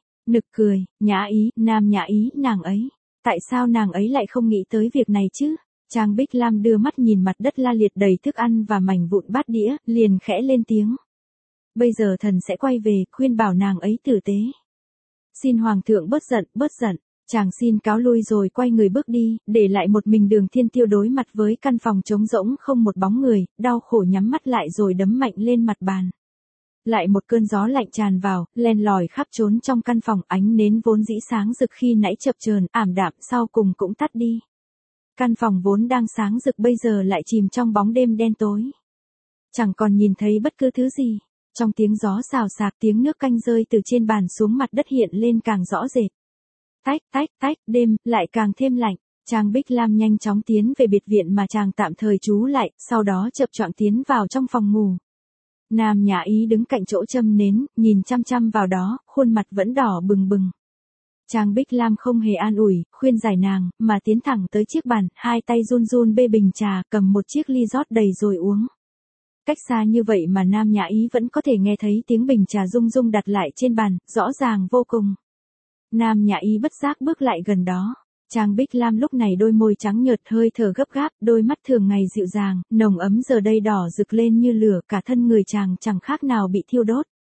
cười, Nhã Ý, Nam Nhã Ý, nàng ấy. Tại sao nàng ấy lại không nghĩ tới việc này chứ? Trang Bích Lam đưa mắt nhìn mặt đất la liệt đầy thức ăn và mảnh vụn bát đĩa, liền khẽ lên tiếng. Bây giờ thần sẽ quay về, khuyên bảo nàng ấy tử tế. Xin Hoàng thượng bớt giận. Chàng xin cáo lui rồi quay người bước đi, để lại một mình Đường Thiên Tiêu đối mặt với căn phòng trống rỗng không một bóng người, đau khổ nhắm mắt lại rồi đấm mạnh lên mặt bàn. Lại một cơn gió lạnh tràn vào, len lỏi khắp trốn trong căn phòng, ánh nến vốn dĩ sáng rực khi nãy chập chờn, ảm đạm sau cùng cũng tắt đi. Căn phòng vốn đang sáng rực bây giờ lại chìm trong bóng đêm đen tối. Chẳng còn nhìn thấy bất cứ thứ gì. Trong tiếng gió xào xạc, tiếng nước canh rơi từ trên bàn xuống mặt đất hiện lên càng rõ rệt. Tách, đêm, lại càng thêm lạnh. Trang Bích Lam nhanh chóng tiến về biệt viện mà chàng tạm thời trú lại, sau đó chập choạng tiến vào trong phòng ngủ. Nam Nhã Ý đứng cạnh chỗ châm nến, nhìn chăm chăm vào đó, khuôn mặt vẫn đỏ bừng bừng. Trang Bích Lam không hề an ủi, khuyên giải nàng, mà tiến thẳng tới chiếc bàn, hai tay run run bê bình trà, cầm một chiếc ly rót đầy rồi uống. Cách xa như vậy mà Nam Nhã Ý vẫn có thể nghe thấy tiếng bình trà rung rung đặt lại trên bàn, rõ ràng vô cùng. Nam Nhã Ý bất giác bước lại gần đó. Trang Bích Lam lúc này đôi môi trắng nhợt hơi thở gấp gáp, đôi mắt thường ngày dịu dàng, nồng ấm giờ đây đỏ rực lên như lửa, cả thân người chàng chẳng khác nào bị thiêu đốt.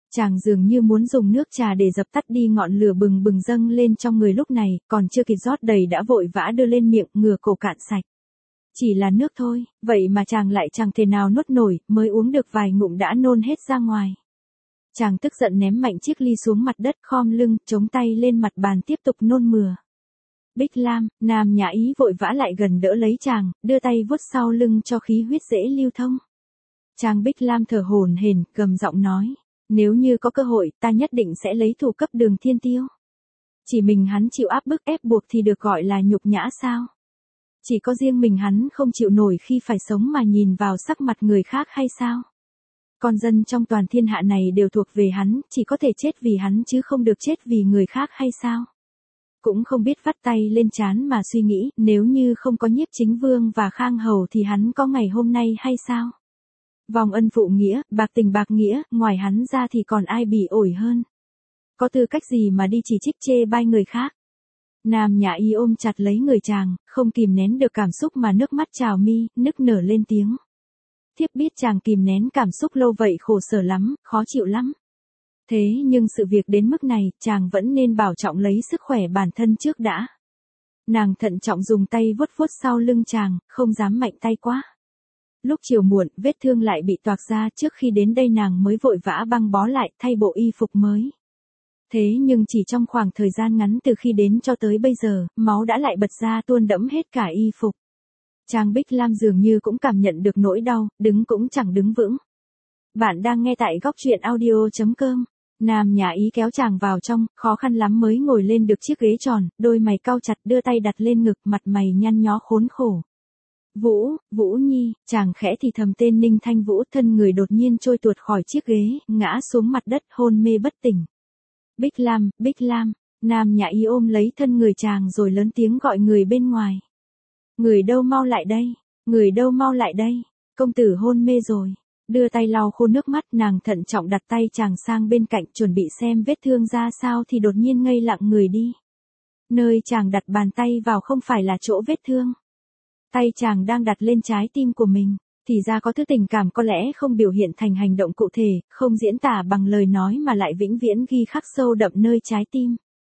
Chàng dường như muốn dùng nước trà để dập tắt đi ngọn lửa bừng bừng dâng lên trong người lúc này, còn chưa kịp rót đầy đã vội vã đưa lên miệng, ngửa cổ cạn sạch. Chỉ là nước thôi, vậy mà chàng lại chẳng thể nào nuốt nổi, mới uống được vài ngụm đã nôn hết ra ngoài. Chàng tức giận ném mạnh chiếc ly xuống mặt đất, khom lưng, chống tay lên mặt bàn tiếp tục nôn mửa. Bích Lam, Nam Nhã Ý vội vã lại gần đỡ lấy chàng, đưa tay vuốt sau lưng cho khí huyết dễ lưu thông. Chàng Bích Lam thở hổn hển, gầm giọng nói, nếu như có cơ hội, ta nhất định sẽ lấy thủ cấp Đường Thiên Tiêu. Chỉ mình hắn chịu áp bức ép buộc thì được gọi là nhục nhã sao? Chỉ có riêng mình hắn không chịu nổi khi phải sống mà nhìn vào sắc mặt người khác hay sao? Con dân trong toàn thiên hạ này đều thuộc về hắn, chỉ có thể chết vì hắn chứ không được chết vì người khác hay sao? Cũng không biết vắt tay lên trán mà suy nghĩ, nếu như không có Nhiếp Chính Vương và Khang Hầu thì hắn có ngày hôm nay hay sao? Vòng ân phụ nghĩa, bạc tình bạc nghĩa, ngoài hắn ra thì còn ai bỉ ổi hơn? Có tư cách gì mà đi chỉ trích chê bai người khác? Nam Nhã Ý ôm chặt lấy người chàng, không kìm nén được cảm xúc mà nước mắt trào mi, nức nở lên tiếng. Thiếp biết chàng kìm nén cảm xúc lâu vậy khổ sở lắm, khó chịu lắm. Thế nhưng sự việc đến mức này, chàng vẫn nên bảo trọng lấy sức khỏe bản thân trước đã. Nàng thận trọng dùng tay vuốt vuốt sau lưng chàng, không dám mạnh tay quá. Lúc chiều muộn, vết thương lại bị toạc ra, trước khi đến đây nàng mới vội vã băng bó lại, thay bộ y phục mới. Thế nhưng chỉ trong khoảng thời gian ngắn từ khi đến cho tới bây giờ, máu đã lại bật ra tuôn đẫm hết cả y phục. Trang Bích Lam dường như cũng cảm nhận được nỗi đau, đứng cũng chẳng đứng vững. Bạn đang nghe tại góc truyện audio.com. Nam Nhã Ý kéo chàng vào trong, khó khăn lắm mới ngồi lên được chiếc ghế tròn, đôi mày cau chặt, đưa tay đặt lên ngực, mặt mày nhăn nhó khốn khổ. Vũ Nhi, chàng khẽ thì thầm tên Ninh Thanh Vũ, thân người đột nhiên trôi tuột khỏi chiếc ghế, ngã xuống mặt đất hôn mê bất tỉnh. Bích Lam, Nam Nhã Ý ôm lấy thân người chàng rồi lớn tiếng gọi người bên ngoài. Người đâu mau lại đây, công tử hôn mê rồi. Đưa tay lau khô nước mắt, nàng thận trọng đặt tay chàng sang bên cạnh chuẩn bị xem vết thương ra sao thì đột nhiên ngây lặng người đi. Nơi chàng đặt bàn tay vào không phải là chỗ vết thương. Tay chàng đang đặt lên trái tim của mình, thì ra có thứ tình cảm có lẽ không biểu hiện thành hành động cụ thể, không diễn tả bằng lời nói mà lại vĩnh viễn ghi khắc sâu đậm nơi trái tim.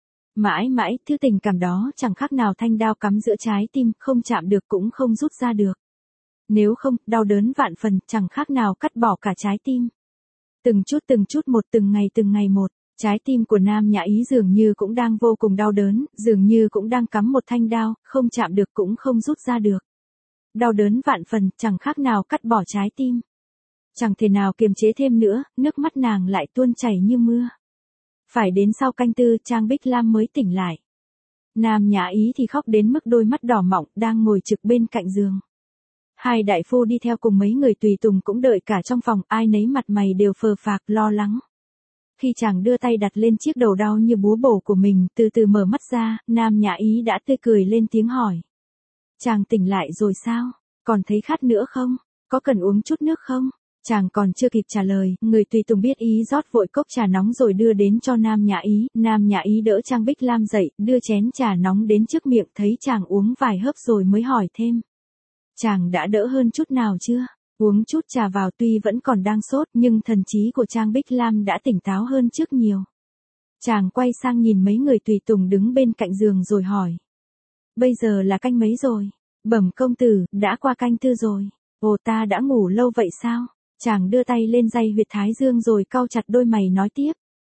Mãi mãi, thứ tình cảm đó chẳng khác nào thanh đao cắm giữa trái tim, không chạm được cũng không rút ra được. Nếu không, đau đớn vạn phần, chẳng khác nào cắt bỏ cả trái tim. Từng chút một, từng ngày một, trái tim của Nam Nhã Ý dường như cũng đang vô cùng đau đớn, dường như cũng đang cắm một thanh đao, không chạm được cũng không rút ra được. Đau đớn vạn phần, chẳng khác nào cắt bỏ trái tim. Chẳng thể nào kiềm chế thêm nữa, nước mắt nàng lại tuôn chảy như mưa. Phải đến sau canh tư, Trang Bích Lam mới tỉnh lại. Nam Nhã Ý thì khóc đến mức đôi mắt đỏ mọng, đang ngồi trực bên cạnh giường. Hai đại phu đi theo cùng mấy người tùy tùng cũng đợi cả trong phòng, ai nấy mặt mày đều phờ phạc, lo lắng. Khi chàng đưa tay đặt lên chiếc đầu đau như búa bổ của mình, từ từ mở mắt ra, Nam Nhã Ý đã tươi cười lên tiếng hỏi. Chàng tỉnh lại rồi sao? Còn thấy khát nữa không? Có cần uống chút nước không? Chàng còn chưa kịp trả lời, người tùy tùng biết ý rót vội cốc trà nóng rồi đưa đến cho Nam Nhã Ý. Nam Nhã Ý đỡ Trang Bích Lam dậy, đưa chén trà nóng đến trước miệng, thấy chàng uống vài hớp rồi mới hỏi thêm. Chàng đã đỡ hơn chút nào chưa? Uống chút trà vào tuy vẫn còn đang sốt nhưng thần trí của Trang Bích Lam đã tỉnh táo hơn trước nhiều. Chàng quay sang nhìn mấy người tùy tùng đứng bên cạnh giường rồi hỏi. Bây giờ là canh mấy rồi? Bẩm công tử, đã qua canh tư rồi. Ồ, ta đã ngủ lâu vậy sao? Chàng đưa tay lên day huyệt thái dương rồi cau chặt đôi mày nói tiếp.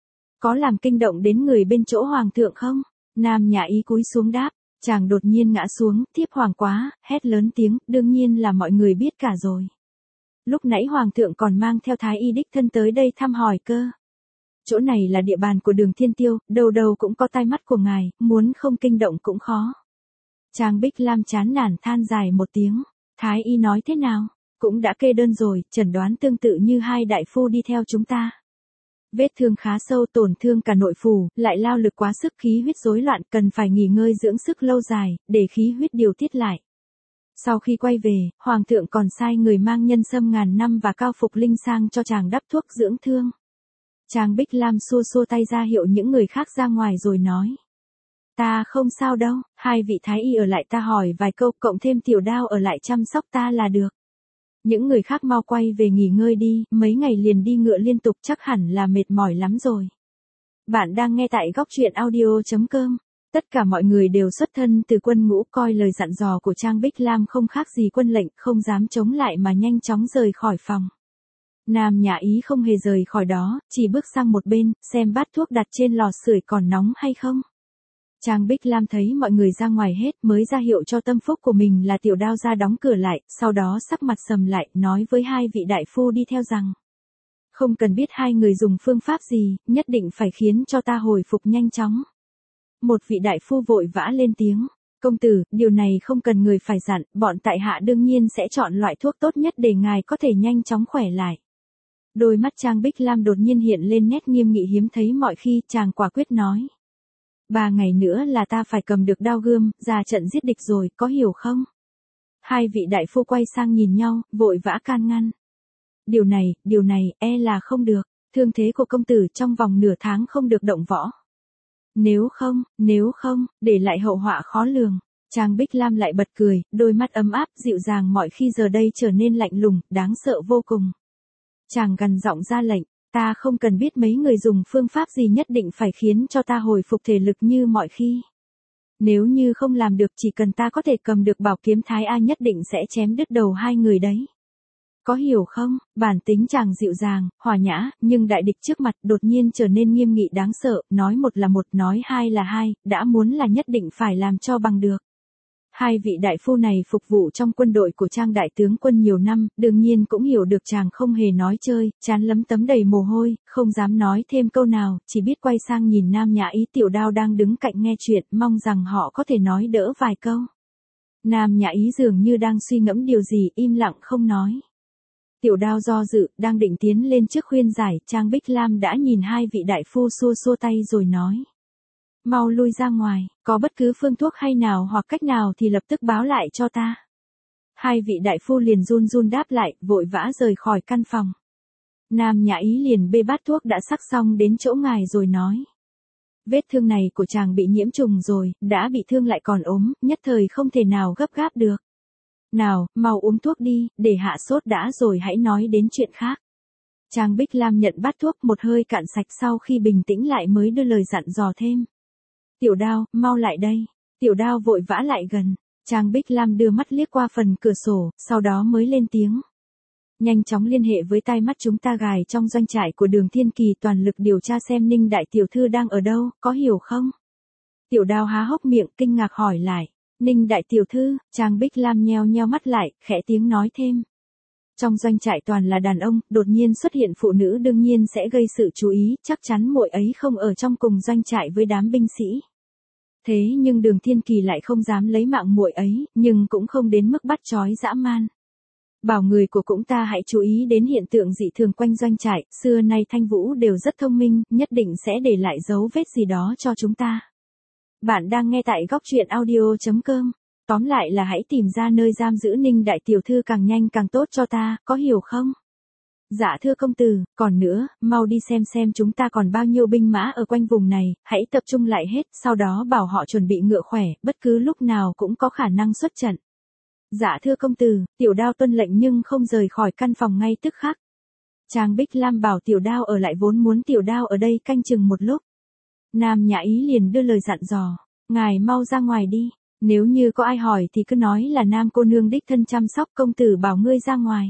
Có làm kinh động đến người bên chỗ hoàng thượng không? Nam Nhã Ý cúi xuống đáp. Chàng đột nhiên ngã xuống, thiếp hoàng quá, hét lớn tiếng, đương nhiên là mọi người biết cả rồi. Lúc nãy hoàng thượng còn mang theo thái y đích thân tới đây thăm hỏi cơ. Chỗ này là địa bàn của Đường Thiên Tiêu, đầu đầu cũng có tai mắt của ngài, muốn không kinh động cũng khó. Trang Bích Lam chán nản than dài một tiếng, thái y nói thế nào? Cũng đã kê đơn rồi, chẩn đoán tương tự như hai đại phu đi theo chúng ta. Vết thương khá sâu, tổn thương cả nội phủ, lại lao lực quá sức, khí huyết rối loạn, cần phải nghỉ ngơi dưỡng sức lâu dài, để khí huyết điều tiết lại. Sau khi quay về, hoàng thượng còn sai người mang nhân sâm ngàn năm và cao phục linh sang cho chàng đắp thuốc dưỡng thương. Trang Bích Lam xua xua tay ra hiệu những người khác ra ngoài rồi nói. Ta không sao đâu, hai vị thái y ở lại ta hỏi vài câu, cộng thêm tiểu đao ở lại chăm sóc ta là được. Những người khác mau quay về nghỉ ngơi đi, mấy ngày liền đi ngựa liên tục chắc hẳn là mệt mỏi lắm rồi. Bạn đang nghe tại góc truyện audio.com. Tất cả mọi người đều xuất thân từ quân ngũ, coi lời dặn dò của Trang Bích Lam không khác gì quân lệnh, không dám chống lại mà nhanh chóng rời khỏi phòng. Nam Nhã Ý không hề rời khỏi đó, chỉ bước sang một bên, xem bát thuốc đặt trên lò sưởi còn nóng hay không. Trang Bích Lam thấy mọi người ra ngoài hết mới ra hiệu cho tâm phúc của mình là Tiểu Đao ra đóng cửa lại, sau đó sắc mặt sầm lại, nói với hai vị đại phu đi theo rằng. Không cần biết hai người dùng phương pháp gì, nhất định phải khiến cho ta hồi phục nhanh chóng. Một vị đại phu vội vã lên tiếng. Công tử, điều này không cần người phải dặn, bọn tại hạ đương nhiên sẽ chọn loại thuốc tốt nhất để ngài có thể nhanh chóng khỏe lại. Đôi mắt Trang Bích Lam đột nhiên hiện lên nét nghiêm nghị hiếm thấy mọi khi, chàng quả quyết nói. 3 ngày nữa là ta phải cầm được đao gươm, ra trận giết địch rồi, có hiểu không? Hai vị đại phu quay sang nhìn nhau, vội vã can ngăn. Điều này, e là không được, thương thế của công tử trong vòng nửa tháng không được động võ. Nếu không, để lại hậu họa khó lường. Trang Bích Lam lại bật cười, đôi mắt ấm áp, dịu dàng mọi khi giờ đây trở nên lạnh lùng, đáng sợ vô cùng. Chàng gằn giọng ra lệnh, ta không cần biết mấy người dùng phương pháp gì, nhất định phải khiến cho ta hồi phục thể lực như mọi khi. Nếu như không làm được, chỉ cần ta có thể cầm được bảo kiếm Thái A nhất định sẽ chém đứt đầu hai người đấy. Có hiểu không? Bản tính chàng dịu dàng, hòa nhã, nhưng đại địch trước mặt đột nhiên trở nên nghiêm nghị đáng sợ, nói một là một, nói hai là hai, đã muốn là nhất định phải làm cho bằng được. Hai vị đại phu này phục vụ trong quân đội của Trang đại tướng quân nhiều năm, đương nhiên cũng hiểu được chàng không hề nói chơi, trán lấm tấm đầy mồ hôi, không dám nói thêm câu nào, chỉ biết quay sang nhìn Nam Nhã Ý Tiểu Đao đang đứng cạnh nghe chuyện, mong rằng họ có thể nói đỡ vài câu. Nam Nhã Ý dường như đang suy ngẫm điều gì, im lặng không nói. Tiểu Đao do dự, đang định tiến lên trước khuyên giải, Trang Bích Lam đã nhìn hai vị đại phu xua xua tay rồi nói. Mau lui ra ngoài, có bất cứ phương thuốc hay nào hoặc cách nào thì lập tức báo lại cho ta. Hai vị đại phu liền run run đáp lại, vội vã rời khỏi căn phòng. Nam Nhã Ý liền bê bát thuốc đã sắc xong đến chỗ ngài rồi nói. Vết thương này của chàng bị nhiễm trùng rồi, đã bị thương lại còn ốm, nhất thời không thể nào gấp gáp được. Nào, mau uống thuốc đi, để hạ sốt đã rồi hãy nói đến chuyện khác. Trang Bích Lam nhận bát thuốc một hơi cạn sạch, sau khi bình tĩnh lại mới đưa lời dặn dò thêm. Tiểu Đao, mau lại đây. Tiểu Đao vội vã lại gần. Trang Bích Lam đưa mắt liếc qua phần cửa sổ, sau đó mới lên tiếng. Nhanh chóng liên hệ với tai mắt chúng ta gài trong doanh trại của Đường Thiên Kỳ, toàn lực điều tra xem Ninh đại tiểu thư đang ở đâu, có hiểu không? Tiểu Đao há hốc miệng kinh ngạc hỏi lại. Ninh đại tiểu thư, Trang Bích Lam nheo nheo mắt lại, khẽ tiếng nói thêm. Trong doanh trại toàn là đàn ông, đột nhiên xuất hiện phụ nữ đương nhiên sẽ gây sự chú ý, chắc chắn muội ấy không ở trong cùng doanh trại với đám binh sĩ. Thế nhưng Đường Thiên Kỳ lại không dám lấy mạng muội ấy, nhưng cũng không đến mức bắt trói dã man. Bảo người của cũng ta hãy chú ý đến hiện tượng dị thường quanh doanh trại, xưa nay Thanh Vũ đều rất thông minh, nhất định sẽ để lại dấu vết gì đó cho chúng ta. Bạn đang nghe tại góc truyện audio.com. Tóm lại là hãy tìm ra nơi giam giữ Ninh đại tiểu thư càng nhanh càng tốt cho ta, có hiểu không? Dạ thưa công tử, còn nữa, mau đi xem chúng ta còn bao nhiêu binh mã ở quanh vùng này, hãy tập trung lại hết, sau đó bảo họ chuẩn bị ngựa khỏe, bất cứ lúc nào cũng có khả năng xuất trận. Dạ thưa công tử, Tiểu Đao tuân lệnh nhưng không rời khỏi căn phòng ngay tức khắc. Trang Bích Lam bảo Tiểu Đao ở lại, vốn muốn Tiểu Đao ở đây canh chừng một lúc. Nam Nhã Ý liền đưa lời dặn dò, ngài mau ra ngoài đi, nếu như có ai hỏi thì cứ nói là Nam cô nương đích thân chăm sóc, công tử bảo ngươi ra ngoài.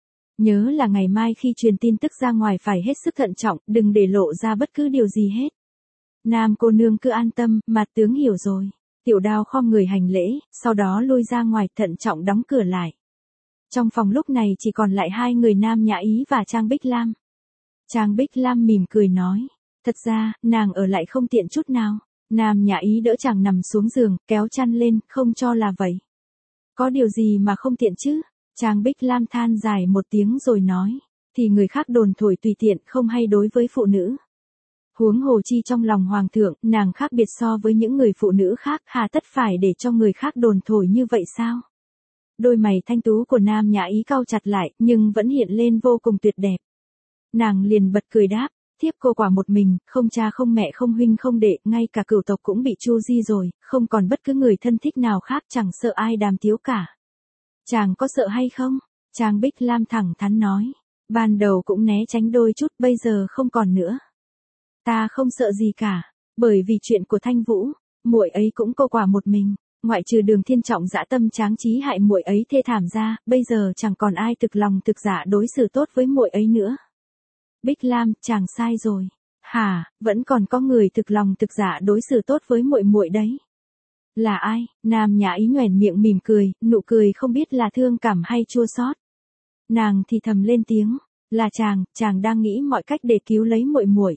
Nhớ là ngày mai khi truyền tin tức ra ngoài phải hết sức thận trọng, đừng để lộ ra bất cứ điều gì hết. Nam cô nương cứ an tâm, mặt tướng hiểu rồi. Tiểu Đao khom người hành lễ, sau đó lui ra ngoài, thận trọng đóng cửa lại. Trong phòng lúc này chỉ còn lại hai người Nam Nhã Ý và Trang Bích Lam. Trang Bích Lam mỉm cười nói, thật ra, nàng ở lại không tiện chút nào. Nam Nhã Ý đỡ chàng nằm xuống giường, kéo chăn lên, không cho là vậy. Có điều gì mà không tiện chứ? Trang Bích Lam than dài một tiếng rồi nói, thì người khác đồn thổi tùy tiện không hay đối với phụ nữ. Huống hồ chi trong lòng hoàng thượng, nàng khác biệt so với những người phụ nữ khác, hà tất phải để cho người khác đồn thổi như vậy sao? Đôi mày thanh tú của Nam Nhã Ý cau chặt lại, nhưng vẫn hiện lên vô cùng tuyệt đẹp. Nàng liền bật cười đáp, thiếp cô quả một mình, không cha không mẹ không huynh không đệ, ngay cả cửu tộc cũng bị chu di rồi, không còn bất cứ người thân thích nào khác, chẳng sợ ai đàm tiếu cả. Chàng có sợ hay không? Trang Bích Lam thẳng thắn nói. Ban đầu cũng né tránh đôi chút, bây giờ không còn nữa. Ta không sợ gì cả, bởi vì chuyện của Thanh Vũ, muội ấy cũng cô quả một mình, ngoại trừ Đường Thiên Trọng dã tâm tráng trí hại muội ấy thê thảm ra, bây giờ chẳng còn ai thực lòng thực dạ đối xử tốt với muội ấy nữa. Bích Lam, chàng sai rồi. Hả, vẫn còn có người thực lòng thực dạ đối xử tốt với muội muội đấy. Là ai? Nam Nhã Ý nhoẻn miệng mỉm cười, nụ cười không biết là thương cảm hay chua xót. Nàng thì thầm lên tiếng, là chàng đang nghĩ mọi cách để cứu lấy muội muội.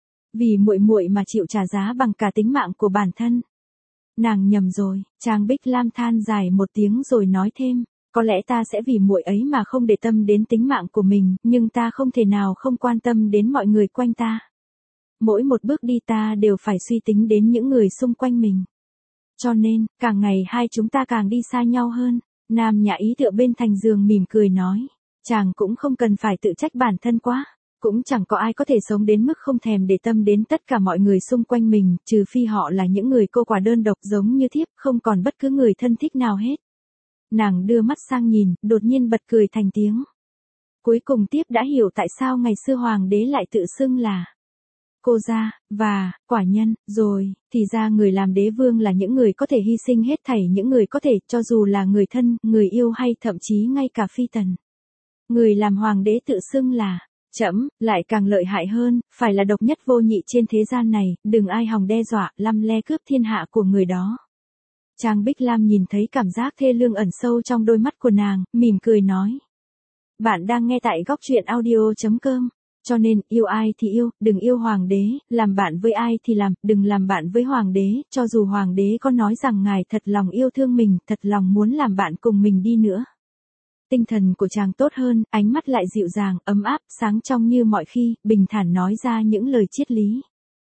Vì muội muội mà chịu trả giá bằng cả tính mạng của bản thân. Nàng nhầm rồi, Trang Bích Lam than dài một tiếng rồi nói thêm, có lẽ ta sẽ vì muội ấy mà không để tâm đến tính mạng của mình, nhưng ta không thể nào không quan tâm đến mọi người quanh ta. Mỗi một bước đi ta đều phải suy tính đến những người xung quanh mình. Cho nên, càng ngày hai chúng ta càng đi xa nhau hơn. Nam Nhã Ý tựa bên thành giường mỉm cười nói, chàng cũng không cần phải tự trách bản thân quá. Cũng chẳng có ai có thể sống đến mức không thèm để tâm đến tất cả mọi người xung quanh mình, trừ phi họ là những người cô quả đơn độc giống như thiếp, không còn bất cứ người thân thích nào hết. Nàng đưa mắt sang nhìn, đột nhiên bật cười thành tiếng. Cuối cùng thiếp đã hiểu tại sao ngày xưa hoàng đế lại tự xưng là cô gia, và, quả nhân, rồi, thì ra người làm đế vương là những người có thể hy sinh hết thảy những người có thể, cho dù là người thân, người yêu hay thậm chí ngay cả phi tần. Người làm hoàng đế tự xưng là trẫm, lại càng lợi hại hơn, phải là độc nhất vô nhị trên thế gian này, đừng ai hòng đe dọa, lăm le cướp thiên hạ của người đó. Trang Bích Lam nhìn thấy cảm giác thê lương ẩn sâu trong đôi mắt của nàng, mỉm cười nói. Bạn đang nghe tại góc truyện audio.com. Cho nên, yêu ai thì yêu, đừng yêu hoàng đế, làm bạn với ai thì làm, đừng làm bạn với hoàng đế, cho dù hoàng đế có nói rằng ngài thật lòng yêu thương mình, thật lòng muốn làm bạn cùng mình đi nữa. Tinh thần của chàng tốt hơn, ánh mắt lại dịu dàng, ấm áp, sáng trong như mọi khi, bình thản nói ra những lời triết lý.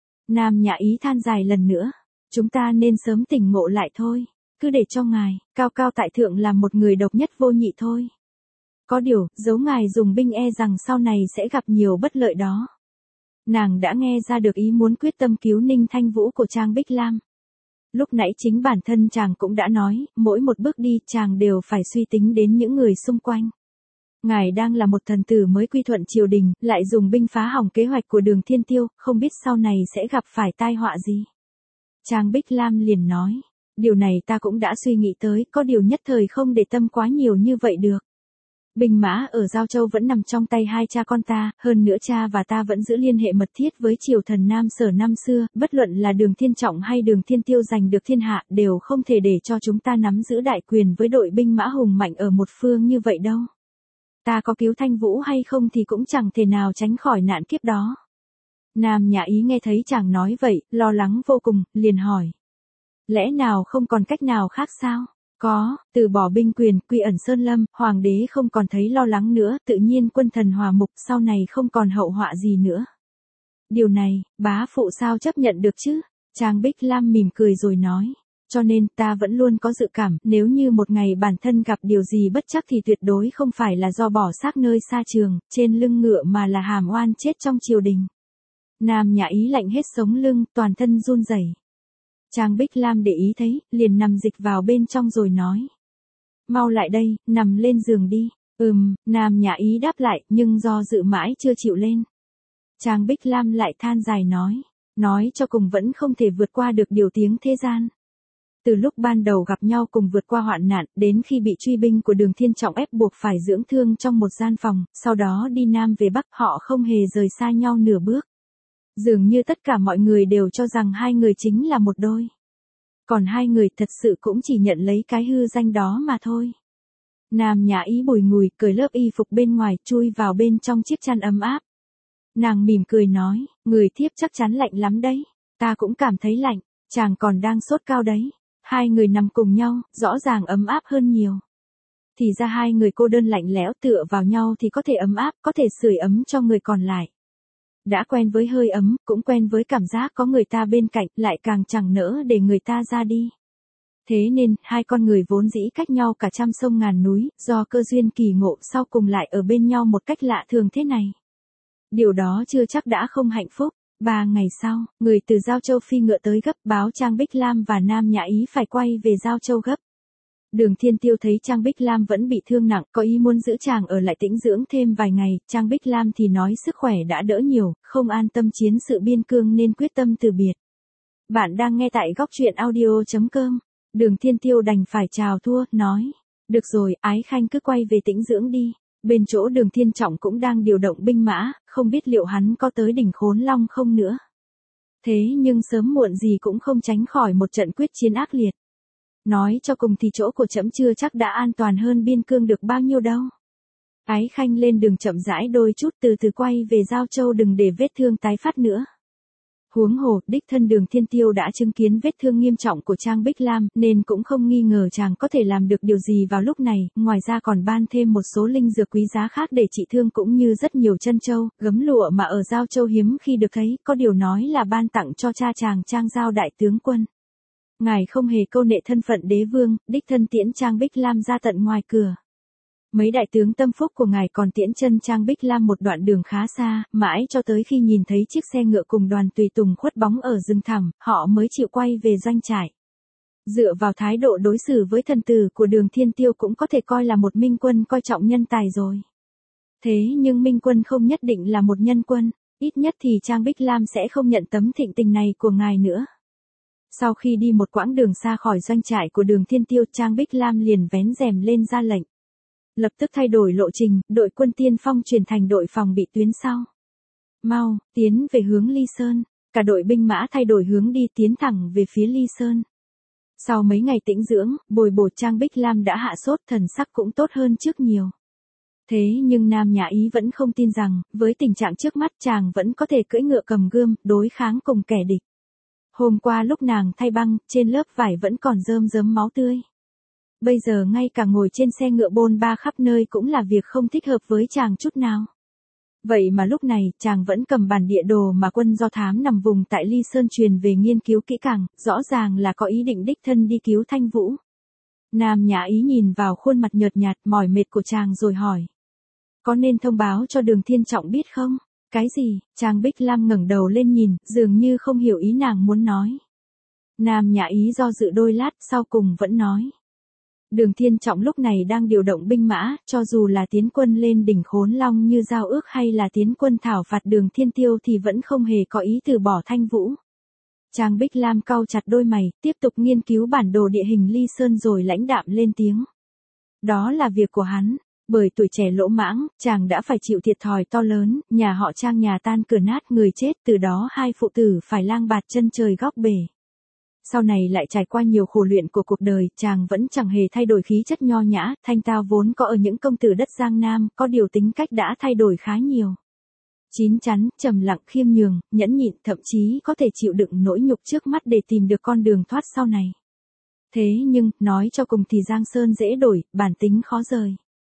Nam Nhã Ý than dài lần nữa, chúng ta nên sớm tỉnh ngộ lại thôi, cứ để cho ngài, cao cao tại thượng làm một người độc nhất vô nhị thôi. Có điều, dấu ngài dùng binh e rằng sau này sẽ gặp nhiều bất lợi đó. Nàng đã nghe ra được ý muốn quyết tâm cứu Ninh Thanh Vũ của Trang Bích Lam. Lúc nãy chính bản thân chàng cũng đã nói, mỗi một bước đi chàng đều phải suy tính đến những người xung quanh. Ngài đang là một thần tử mới quy thuận triều đình, lại dùng binh phá hỏng kế hoạch của Đường Thiên Tiêu, không biết sau này sẽ gặp phải tai họa gì. Trang Bích Lam liền nói, điều này ta cũng đã suy nghĩ tới, có điều nhất thời không để tâm quá nhiều như vậy được. Binh mã ở Giao Châu vẫn nằm trong tay hai cha con ta, hơn nữa cha và ta vẫn giữ liên hệ mật thiết với triều thần Nam Sở năm xưa, bất luận là Đường Thiên Trọng hay Đường Thiên Tiêu giành được thiên hạ đều không thể để cho chúng ta nắm giữ đại quyền với đội binh mã hùng mạnh ở một phương như vậy đâu. Ta có cứu Thanh Vũ hay không thì cũng chẳng thể nào tránh khỏi nạn kiếp đó. Nam Nhã Ý nghe thấy chàng nói vậy, lo lắng vô cùng, liền hỏi. Lẽ nào không còn cách nào khác sao? Có, từ bỏ binh quyền, quy ẩn sơn lâm, hoàng đế không còn thấy lo lắng nữa, tự nhiên quân thần hòa mục, sau này không còn hậu họa gì nữa. Điều này, bá phụ sao chấp nhận được chứ? Trang Bích Lam mỉm cười rồi nói. Cho nên ta vẫn luôn có dự cảm, nếu như một ngày bản thân gặp điều gì bất chắc thì tuyệt đối không phải là do bỏ xác nơi xa trường, trên lưng ngựa mà là hàm oan chết trong triều đình. Nam Nhã Ý lạnh hết sống lưng, toàn thân run rẩy. Trang Bích Lam để ý thấy, liền nằm dịch vào bên trong rồi nói. Mau lại đây, nằm lên giường đi. Nam Nhã Ý đáp lại, nhưng do dự mãi chưa chịu lên. Trang Bích Lam lại than dài nói cho cùng vẫn không thể vượt qua được điều tiếng thế gian. Từ lúc ban đầu gặp nhau cùng vượt qua hoạn nạn, đến khi bị truy binh của Đường Thiên Trọng ép buộc phải dưỡng thương trong một gian phòng, sau đó đi Nam về Bắc, họ không hề rời xa nhau nửa bước. Dường như tất cả mọi người đều cho rằng hai người chính là một đôi. Còn hai người thật sự cũng chỉ nhận lấy cái hư danh đó mà thôi. Nam Nhã Ý bùi ngùi, cởi lớp y phục bên ngoài, chui vào bên trong chiếc chăn ấm áp. Nàng mỉm cười nói, người thiếp chắc chắn lạnh lắm đấy. Ta cũng cảm thấy lạnh, chàng còn đang sốt cao đấy. Hai người nằm cùng nhau, rõ ràng ấm áp hơn nhiều. Thì ra hai người cô đơn lạnh lẽo tựa vào nhau thì có thể ấm áp, có thể sưởi ấm cho người còn lại. Đã quen với hơi ấm, cũng quen với cảm giác có người ta bên cạnh, lại càng chẳng nỡ để người ta ra đi. Thế nên, hai con người vốn dĩ cách nhau cả trăm sông ngàn núi, do cơ duyên kỳ ngộ sau cùng lại ở bên nhau một cách lạ thường thế này. Điều đó chưa chắc đã không hạnh phúc. 3 ngày sau, người từ Giao Châu phi ngựa tới gấp báo Trang Bích Lam và Nam Nhã Ý phải quay về Giao Châu gấp. Đường Thiên Tiêu thấy Trang Bích Lam vẫn bị thương nặng, có ý muốn giữ chàng ở lại tĩnh dưỡng thêm vài ngày, Trang Bích Lam thì nói sức khỏe đã đỡ nhiều, không an tâm chiến sự biên cương nên quyết tâm từ biệt. Bạn đang nghe tại góc truyện audio.com. Đường Thiên Tiêu đành phải chào thua, nói. Được rồi, Ái Khanh cứ quay về tĩnh dưỡng đi. Bên chỗ Đường Thiên Trọng cũng đang điều động binh mã, không biết liệu hắn có tới đỉnh Khốn Long không nữa. Thế nhưng sớm muộn gì cũng không tránh khỏi một trận quyết chiến ác liệt. Nói cho cùng thì chỗ của trẫm chưa chắc đã an toàn hơn biên cương được bao nhiêu đâu. Ái Khanh lên đường chậm rãi đôi chút từ từ quay về Giao Châu đừng để vết thương tái phát nữa. Huống hồ, đích thân Đường Thiên Tiêu đã chứng kiến vết thương nghiêm trọng của Trang Bích Lam, nên cũng không nghi ngờ chàng có thể làm được điều gì vào lúc này, ngoài ra còn ban thêm một số linh dược quý giá khác để trị thương cũng như rất nhiều chân châu, gấm lụa mà ở Giao Châu hiếm khi được thấy, có điều nói là ban tặng cho cha chàng Trang Giao đại tướng quân. Ngài không hề câu nệ thân phận đế vương, đích thân tiễn Trang Bích Lam ra tận ngoài cửa. Mấy đại tướng tâm phúc của ngài còn tiễn chân Trang Bích Lam một đoạn đường khá xa, mãi cho tới khi nhìn thấy chiếc xe ngựa cùng đoàn tùy tùng khuất bóng ở rừng thẳm, họ mới chịu quay về doanh trại. Dựa vào thái độ đối xử với thần tử của Đường Thiên Tiêu cũng có thể coi là một minh quân coi trọng nhân tài rồi. Thế nhưng minh quân không nhất định là một nhân quân, ít nhất thì Trang Bích Lam sẽ không nhận tấm thịnh tình này của ngài nữa. Sau khi đi một quãng đường xa khỏi doanh trại của Đường Thiên Tiêu, Trang Bích Lam liền vén rèm lên ra lệnh. Lập tức thay đổi lộ trình, đội quân tiên phong chuyển thành đội phòng bị tuyến sau. Mau, tiến về hướng Ly Sơn, cả đội binh mã thay đổi hướng đi tiến thẳng về phía Ly Sơn. Sau mấy ngày tĩnh dưỡng, bồi bổ Trang Bích Lam đã hạ sốt, thần sắc cũng tốt hơn trước nhiều. Thế nhưng Nam Nhã Ý vẫn không tin rằng, với tình trạng trước mắt chàng vẫn có thể cưỡi ngựa cầm gươm, đối kháng cùng kẻ địch. Hôm qua lúc nàng thay băng, trên lớp vải vẫn còn rơm rớm máu tươi. Bây giờ ngay cả ngồi trên xe ngựa bôn ba khắp nơi cũng là việc không thích hợp với chàng chút nào. Vậy mà lúc này, chàng vẫn cầm bản địa đồ mà quân do thám nằm vùng tại Ly Sơn truyền về nghiên cứu kỹ càng, rõ ràng là có ý định đích thân đi cứu Thanh Vũ. Nam Nhã Ý nhìn vào khuôn mặt nhợt nhạt mỏi mệt của chàng rồi hỏi. Có nên thông báo cho Đường Thiên Trọng biết không? Cái gì? Trang Bích Lam ngẩng đầu lên nhìn, dường như không hiểu ý nàng muốn nói. Nam Nhã Ý do dự đôi lát, sau cùng vẫn nói. Đường Thiên Trọng lúc này đang điều động binh mã, cho dù là tiến quân lên đỉnh Khốn Long như giao ước hay là tiến quân thảo phạt Đường Thiên Tiêu thì vẫn không hề có ý từ bỏ Thanh Vũ. Trang Bích Lam cau chặt đôi mày, tiếp tục nghiên cứu bản đồ địa hình Ly Sơn rồi lãnh đạm lên tiếng. Đó là việc của hắn. Bởi tuổi trẻ lỗ mãng, chàng đã phải chịu thiệt thòi to lớn, nhà họ Trang nhà tan cửa nát người chết, từ đó hai phụ tử phải lang bạt chân trời góc bể. Sau này lại trải qua nhiều khổ luyện của cuộc đời, chàng vẫn chẳng hề thay đổi khí chất nho nhã, thanh tao vốn có ở những công tử đất Giang Nam, có điều tính cách đã thay đổi khá nhiều. Chín chắn, trầm lặng khiêm nhường, nhẫn nhịn, thậm chí có thể chịu đựng nỗi nhục trước mắt để tìm được con đường thoát sau này. Thế nhưng, nói cho cùng thì Giang Sơn dễ đổi, bản tính khó rời.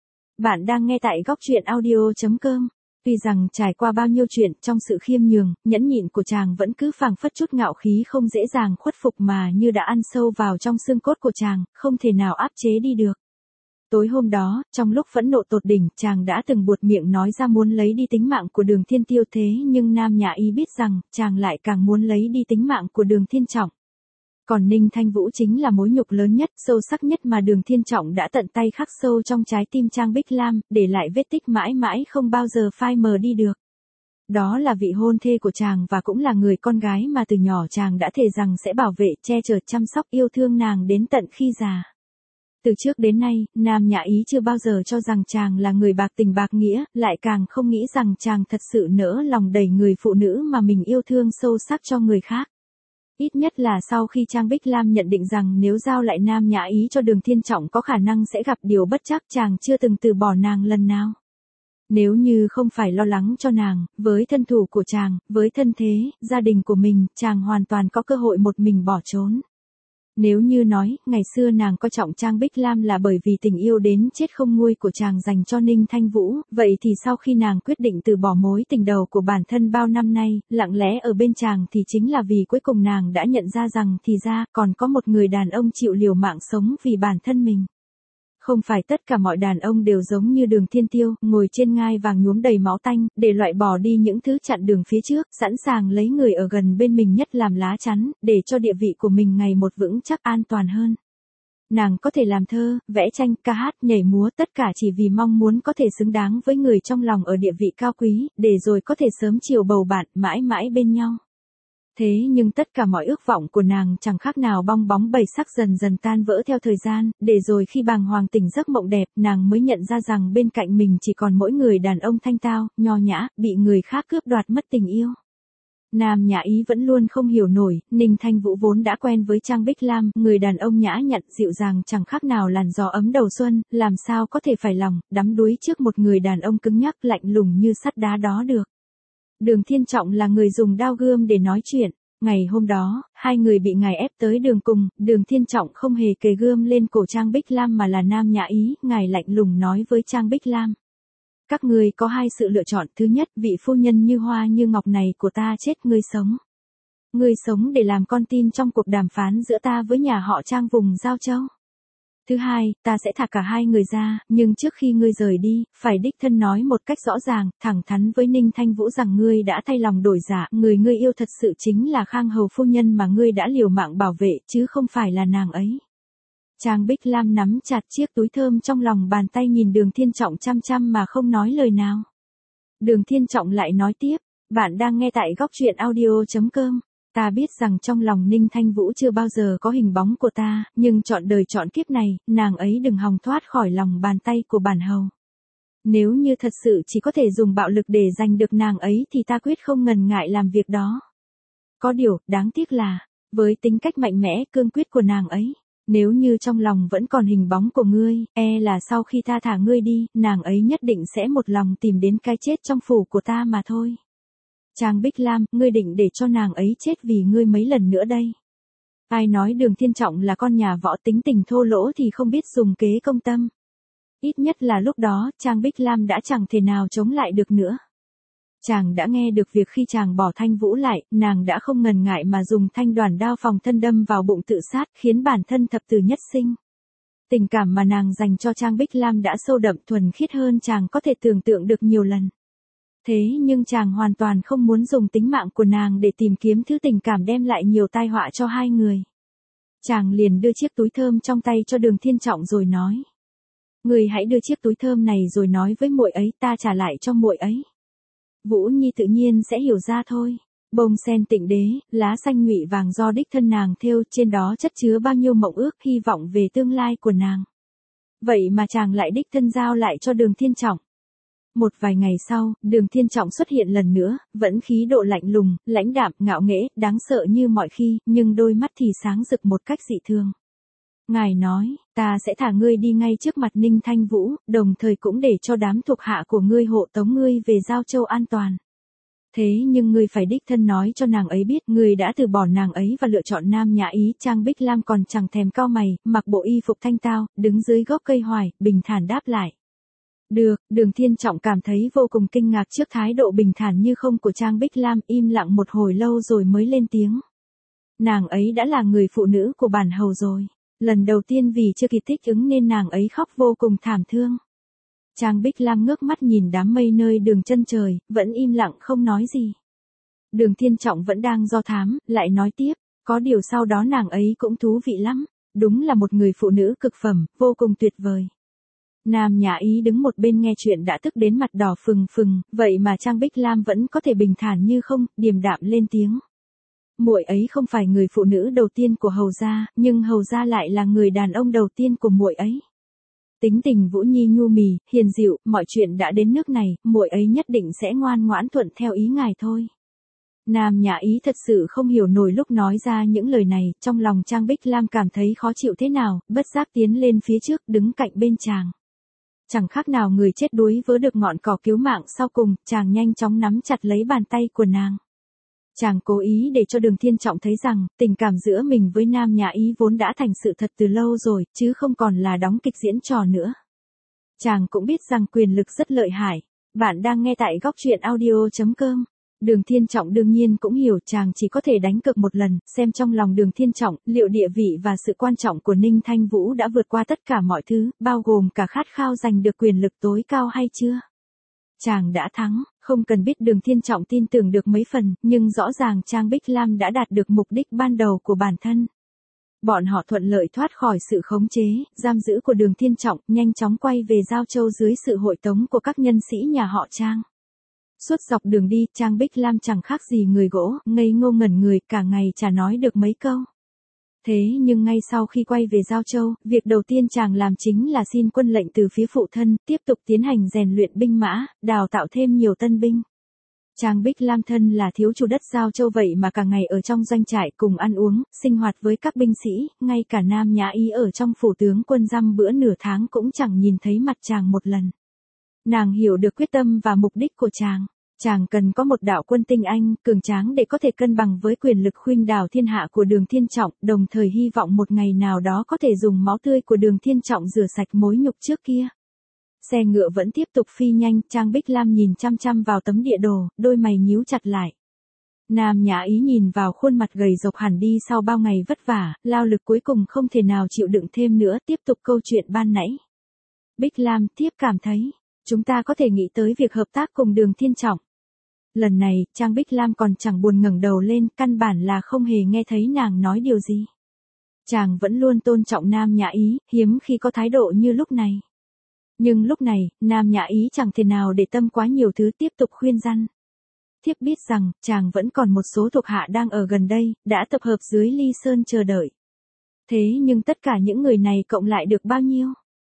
Bạn đang nghe tại góc truyện audio.com. Tuy rằng trải qua bao nhiêu chuyện trong sự khiêm nhường, nhẫn nhịn của chàng vẫn cứ phảng phất chút ngạo khí không dễ dàng khuất phục mà như đã ăn sâu vào trong xương cốt của chàng, không thể nào áp chế đi được. Tối hôm đó, trong lúc phẫn nộ tột đỉnh, chàng đã từng buột miệng nói ra muốn lấy đi tính mạng của Đường Thiên Tiêu thế nhưng Nam Nhã Ý biết rằng, chàng lại càng muốn lấy đi tính mạng của Đường Thiên Trọng. Còn Ninh Thanh Vũ chính là mối nhục lớn nhất, sâu sắc nhất mà Đường Thiên Trọng đã tận tay khắc sâu trong trái tim Trang Bích Lam, để lại vết tích mãi mãi không bao giờ phai mờ đi được. Đó là vị hôn thê của chàng và cũng là người con gái mà từ nhỏ chàng đã thề rằng sẽ bảo vệ, che chở, chăm sóc yêu thương nàng đến tận khi già. Từ trước đến nay, Nam Nhã Ý chưa bao giờ cho rằng chàng là người bạc tình bạc nghĩa, lại càng không nghĩ rằng chàng thật sự nỡ lòng đẩy người phụ nữ mà mình yêu thương sâu sắc cho người khác. Ít nhất là sau khi Trang Bích Lam nhận định rằng nếu giao lại Nam Nhã Ý cho Đường Thiên Trọng có khả năng sẽ gặp điều bất trắc, chàng chưa từng từ bỏ nàng lần nào. Nếu như không phải lo lắng cho nàng, với thân thủ của chàng, với thân thế, gia đình của mình, chàng hoàn toàn có cơ hội một mình bỏ trốn. Nếu như nói, ngày xưa nàng coi trọng Trang Bích Lam là bởi vì tình yêu đến chết không nguôi của chàng dành cho Ninh Thanh Vũ, vậy thì sau khi nàng quyết định từ bỏ mối tình đầu của bản thân bao năm nay, lặng lẽ ở bên chàng thì chính là vì cuối cùng nàng đã nhận ra rằng thì ra, còn có một người đàn ông chịu liều mạng sống vì bản thân mình. Không phải tất cả mọi đàn ông đều giống như Đường Thiên Tiêu, ngồi trên ngai vàng nhuốm đầy máu tanh, để loại bỏ đi những thứ chặn đường phía trước, sẵn sàng lấy người ở gần bên mình nhất làm lá chắn, để cho địa vị của mình ngày một vững chắc an toàn hơn. Nàng có thể làm thơ, vẽ tranh, ca hát, nhảy múa, tất cả chỉ vì mong muốn có thể xứng đáng với người trong lòng ở địa vị cao quý, để rồi có thể sớm chiều bầu bạn, mãi mãi bên nhau. Thế nhưng tất cả mọi ước vọng của nàng chẳng khác nào bong bóng bảy sắc dần dần tan vỡ theo thời gian, để rồi khi bàng hoàng tỉnh giấc mộng đẹp, nàng mới nhận ra rằng bên cạnh mình chỉ còn mỗi người đàn ông thanh tao, nho nhã, bị người khác cướp đoạt mất tình yêu. Nam Nhã Ý vẫn luôn không hiểu nổi, Ninh Thanh Vũ vốn đã quen với Trang Bích Lam, người đàn ông nhã nhặn dịu dàng chẳng khác nào làn gió ấm đầu xuân, làm sao có thể phải lòng, đắm đuối trước một người đàn ông cứng nhắc lạnh lùng như sắt đá đó được. Đường Thiên Trọng là người dùng đao gươm để nói chuyện. Ngày hôm đó, hai người bị ngài ép tới đường cùng, Đường Thiên Trọng không hề kề gươm lên cổ Trang Bích Lam mà là Nam Nhã Ý, ngài lạnh lùng nói với Trang Bích Lam. Các ngươi có hai sự lựa chọn, thứ nhất, vị phu nhân như hoa như ngọc này của ta chết, ngươi sống. Ngươi sống để làm con tin trong cuộc đàm phán giữa ta với nhà họ Trang vùng Giao Châu. Thứ hai, ta sẽ thả cả hai người ra, nhưng trước khi ngươi rời đi, phải đích thân nói một cách rõ ràng, thẳng thắn với Ninh Thanh Vũ rằng ngươi đã thay lòng đổi dạ, người ngươi yêu thật sự chính là Khang Hầu phu nhân mà ngươi đã liều mạng bảo vệ, chứ không phải là nàng ấy. Trang Bích Lam nắm chặt chiếc túi thơm trong lòng bàn tay nhìn Đường Thiên Trọng chăm chăm mà không nói lời nào. Đường Thiên Trọng lại nói tiếp, bạn đang nghe tại góc truyện audio.com. Ta biết rằng trong lòng Ninh Thanh Vũ chưa bao giờ có hình bóng của ta, nhưng trọn đời trọn kiếp này, nàng ấy đừng hòng thoát khỏi lòng bàn tay của bản hầu. Nếu như thật sự chỉ có thể dùng bạo lực để giành được nàng ấy thì ta quyết không ngần ngại làm việc đó. Có điều, đáng tiếc là, với tính cách mạnh mẽ, cương quyết của nàng ấy, nếu như trong lòng vẫn còn hình bóng của ngươi, là sau khi ta thả ngươi đi, nàng ấy nhất định sẽ một lòng tìm đến cái chết trong phủ của ta mà thôi. Trang Bích Lam, ngươi định để cho nàng ấy chết vì ngươi mấy lần nữa đây? Ai nói Đường Thiên Trọng là con nhà võ tính tình thô lỗ thì không biết dùng kế công tâm. Ít nhất là lúc đó, Trang Bích Lam đã chẳng thể nào chống lại được nữa. Chàng đã nghe được việc khi chàng bỏ Thanh Vũ lại, nàng đã không ngần ngại mà dùng thanh đoàn đao phòng thân đâm vào bụng tự sát, khiến bản thân thập tử nhất sinh. Tình cảm mà nàng dành cho Trang Bích Lam đã sâu đậm thuần khiết hơn chàng có thể tưởng tượng được nhiều lần. Thế nhưng chàng hoàn toàn không muốn dùng tính mạng của nàng để tìm kiếm thứ tình cảm đem lại nhiều tai họa cho hai người. Chàng liền đưa chiếc túi thơm trong tay cho Đường Thiên Trọng rồi nói. Người hãy đưa chiếc túi thơm này rồi nói với muội ấy, ta trả lại cho muội ấy. Vũ Nhi tự nhiên sẽ hiểu ra thôi. Bông sen tịnh đế, lá xanh nhụy vàng do đích thân nàng thêu, trên đó chất chứa bao nhiêu mộng ước hy vọng về tương lai của nàng. Vậy mà chàng lại đích thân giao lại cho Đường Thiên Trọng. Một vài ngày sau, Đường Thiên Trọng xuất hiện lần nữa, vẫn khí độ lạnh lùng, lãnh đạm, ngạo nghễ, đáng sợ như mọi khi, nhưng đôi mắt thì sáng rực một cách dị thường. Ngài nói, ta sẽ thả ngươi đi ngay trước mặt Ninh Thanh Vũ, đồng thời cũng để cho đám thuộc hạ của ngươi hộ tống ngươi về Giao Châu an toàn. Thế nhưng ngươi phải đích thân nói cho nàng ấy biết ngươi đã từ bỏ nàng ấy và lựa chọn Nam Nhã Ý. Trang Bích Lam còn chẳng thèm cau mày, mặc bộ y phục thanh tao, đứng dưới gốc cây hoài, bình thản đáp lại. Được, Đường Thiên Trọng cảm thấy vô cùng kinh ngạc trước thái độ bình thản như không của Trang Bích Lam, im lặng một hồi lâu rồi mới lên tiếng. Nàng ấy đã là người phụ nữ của bản hầu rồi. Lần đầu tiên vì chưa kịp thích ứng nên nàng ấy khóc vô cùng thảm thương. Trang Bích Lam ngước mắt nhìn đám mây nơi đường chân trời, vẫn im lặng không nói gì. Đường Thiên Trọng vẫn đang do thám, lại nói tiếp, có điều sau đó nàng ấy cũng thú vị lắm, đúng là một người phụ nữ cực phẩm, vô cùng tuyệt vời. Nam Nhã Ý đứng một bên nghe chuyện đã tức đến mặt đỏ phừng phừng, vậy mà Trang Bích Lam vẫn có thể bình thản như không, điềm đạm lên tiếng. Muội ấy không phải người phụ nữ đầu tiên của hầu gia, nhưng hầu gia lại là người đàn ông đầu tiên của muội ấy. Tính tình Vũ Nhi nhu mì, hiền dịu, mọi chuyện đã đến nước này, muội ấy nhất định sẽ ngoan ngoãn thuận theo ý ngài thôi. Nam Nhã Ý thật sự không hiểu nổi lúc nói ra những lời này, trong lòng Trang Bích Lam cảm thấy khó chịu thế nào, bất giác tiến lên phía trước, đứng cạnh bên chàng. Chẳng khác nào người chết đuối vớ được ngọn cỏ cứu mạng sau cùng, chàng nhanh chóng nắm chặt lấy bàn tay của nàng. Chàng cố ý để cho Đường Thiên Trọng thấy rằng, tình cảm giữa mình với Nam Nhã Ý vốn đã thành sự thật từ lâu rồi, chứ không còn là đóng kịch diễn trò nữa. Chàng cũng biết rằng quyền lực rất lợi hại. Bạn đang nghe tại góc truyện audio.com. Đường Thiên Trọng đương nhiên cũng hiểu chàng chỉ có thể đánh cược một lần, xem trong lòng Đường Thiên Trọng, liệu địa vị và sự quan trọng của Ninh Thanh Vũ đã vượt qua tất cả mọi thứ, bao gồm cả khát khao giành được quyền lực tối cao hay chưa. Chàng đã thắng, không cần biết Đường Thiên Trọng tin tưởng được mấy phần, nhưng rõ ràng Trang Bích Lam đã đạt được mục đích ban đầu của bản thân. Bọn họ thuận lợi thoát khỏi sự khống chế, giam giữ của Đường Thiên Trọng, nhanh chóng quay về Giao Châu dưới sự hội tống của các nhân sĩ nhà họ Trang. Suốt dọc đường đi, Trang Bích Lam chẳng khác gì người gỗ, ngây ngô ngẩn người, cả ngày chả nói được mấy câu. Thế nhưng ngay sau khi quay về Giao Châu, việc đầu tiên chàng làm chính là xin quân lệnh từ phía phụ thân, tiếp tục tiến hành rèn luyện binh mã, đào tạo thêm nhiều tân binh. Trang Bích Lam thân là thiếu chủ đất Giao Châu vậy mà cả ngày ở trong doanh trại cùng ăn uống, sinh hoạt với các binh sĩ, ngay cả Nam Nhã Ý ở trong phủ tướng quân dăm bữa nửa tháng cũng chẳng nhìn thấy mặt chàng một lần. Nàng hiểu được quyết tâm và mục đích của chàng. Chàng cần có một đạo quân tinh anh, cường tráng để có thể cân bằng với quyền lực khuynh đảo thiên hạ của Đường Thiên Trọng, đồng thời hy vọng một ngày nào đó có thể dùng máu tươi của Đường Thiên Trọng rửa sạch mối nhục trước kia. Xe ngựa vẫn tiếp tục phi nhanh, Trang Bích Lam nhìn chăm chăm vào tấm địa đồ, đôi mày nhíu chặt lại. Nam Nhã Ý nhìn vào khuôn mặt gầy rộc hẳn đi sau bao ngày vất vả, lao lực cuối cùng không thể nào chịu đựng thêm nữa, tiếp tục câu chuyện ban nãy. Bích Lam tiếp cảm thấy, chúng ta có thể nghĩ tới việc hợp tác cùng Đường Thiên Trọng. Lần này, Trang Bích Lam còn chẳng buồn ngẩng đầu lên, căn bản là không hề nghe thấy nàng nói điều gì. Chàng vẫn luôn tôn trọng Nam Nhã Ý, hiếm khi có thái độ như lúc này. Nhưng lúc này, Nam Nhã Ý chẳng thể nào để tâm quá nhiều thứ, tiếp tục khuyên răn. Thiếp biết rằng, chàng vẫn còn một số thuộc hạ đang ở gần đây, đã tập hợp dưới Ly Sơn chờ đợi. Thế nhưng tất cả những người này cộng lại được bao nhiêu?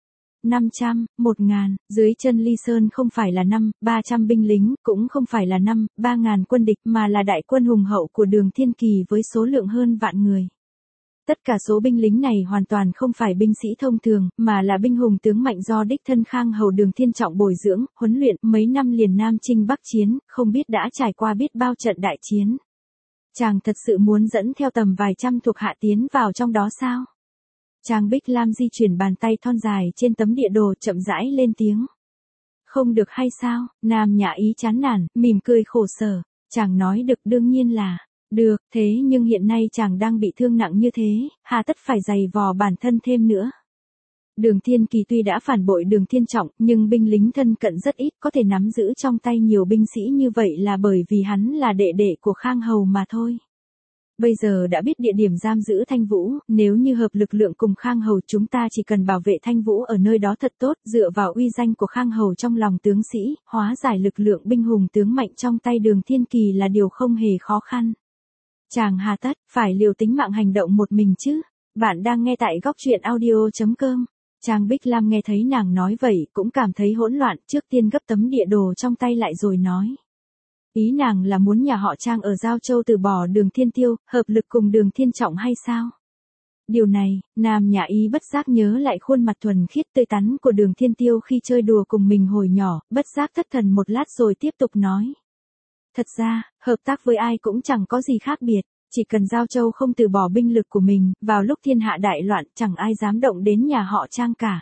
500, 1000, dưới chân Ly Sơn không phải là 300 binh lính, cũng không phải là 3000 quân địch mà là đại quân hùng hậu của Đường Thiên Kỳ với số lượng hơn vạn người. Tất cả số binh lính này hoàn toàn không phải binh sĩ thông thường, mà là binh hùng tướng mạnh do đích thân Khang Hầu Đường Thiên Trọng bồi dưỡng, huấn luyện mấy năm liền Nam Chinh Bắc Chiến, không biết đã trải qua biết bao trận đại chiến. Chàng thật sự muốn dẫn theo tầm vài trăm thuộc hạ tiến vào trong đó sao? Trang Bích Lam di chuyển bàn tay thon dài trên tấm địa đồ, chậm rãi lên tiếng. Không được hay sao? Nam Nhã Ý chán nản, mỉm cười khổ sở. Chàng nói được, đương nhiên là được, thế nhưng hiện nay chàng đang bị thương nặng như thế, hà tất phải giày vò bản thân thêm nữa. Đường Thiên Kỳ tuy đã phản bội Đường Thiên Trọng, nhưng binh lính thân cận rất ít, có thể nắm giữ trong tay nhiều binh sĩ như vậy là bởi vì hắn là đệ đệ của Khang Hầu mà thôi. Bây giờ đã biết địa điểm giam giữ Thanh Vũ, nếu như hợp lực lượng cùng Khang Hầu, chúng ta chỉ cần bảo vệ Thanh Vũ ở nơi đó thật tốt, dựa vào uy danh của Khang Hầu trong lòng tướng sĩ, hóa giải lực lượng binh hùng tướng mạnh trong tay Đường Thiên Kỳ là điều không hề khó khăn. Chàng hà tất phải liều tính mạng hành động một mình chứ? Bạn đang nghe tại góc truyện audio.com. Trang Bích Lam nghe thấy nàng nói vậy, cũng cảm thấy hỗn loạn, trước tiên gấp tấm địa đồ trong tay lại rồi nói. Ý nàng là muốn nhà họ Trang ở Giao Châu từ bỏ Đường Thiên Tiêu, hợp lực cùng Đường Thiên Trọng hay sao? Điều này, Nam Nhã Ý bất giác nhớ lại khuôn mặt thuần khiết tươi tắn của Đường Thiên Tiêu khi chơi đùa cùng mình hồi nhỏ, bất giác thất thần một lát rồi tiếp tục nói. Thật ra, hợp tác với ai cũng chẳng có gì khác biệt, chỉ cần Giao Châu không từ bỏ binh lực của mình, vào lúc thiên hạ đại loạn chẳng ai dám động đến nhà họ Trang cả.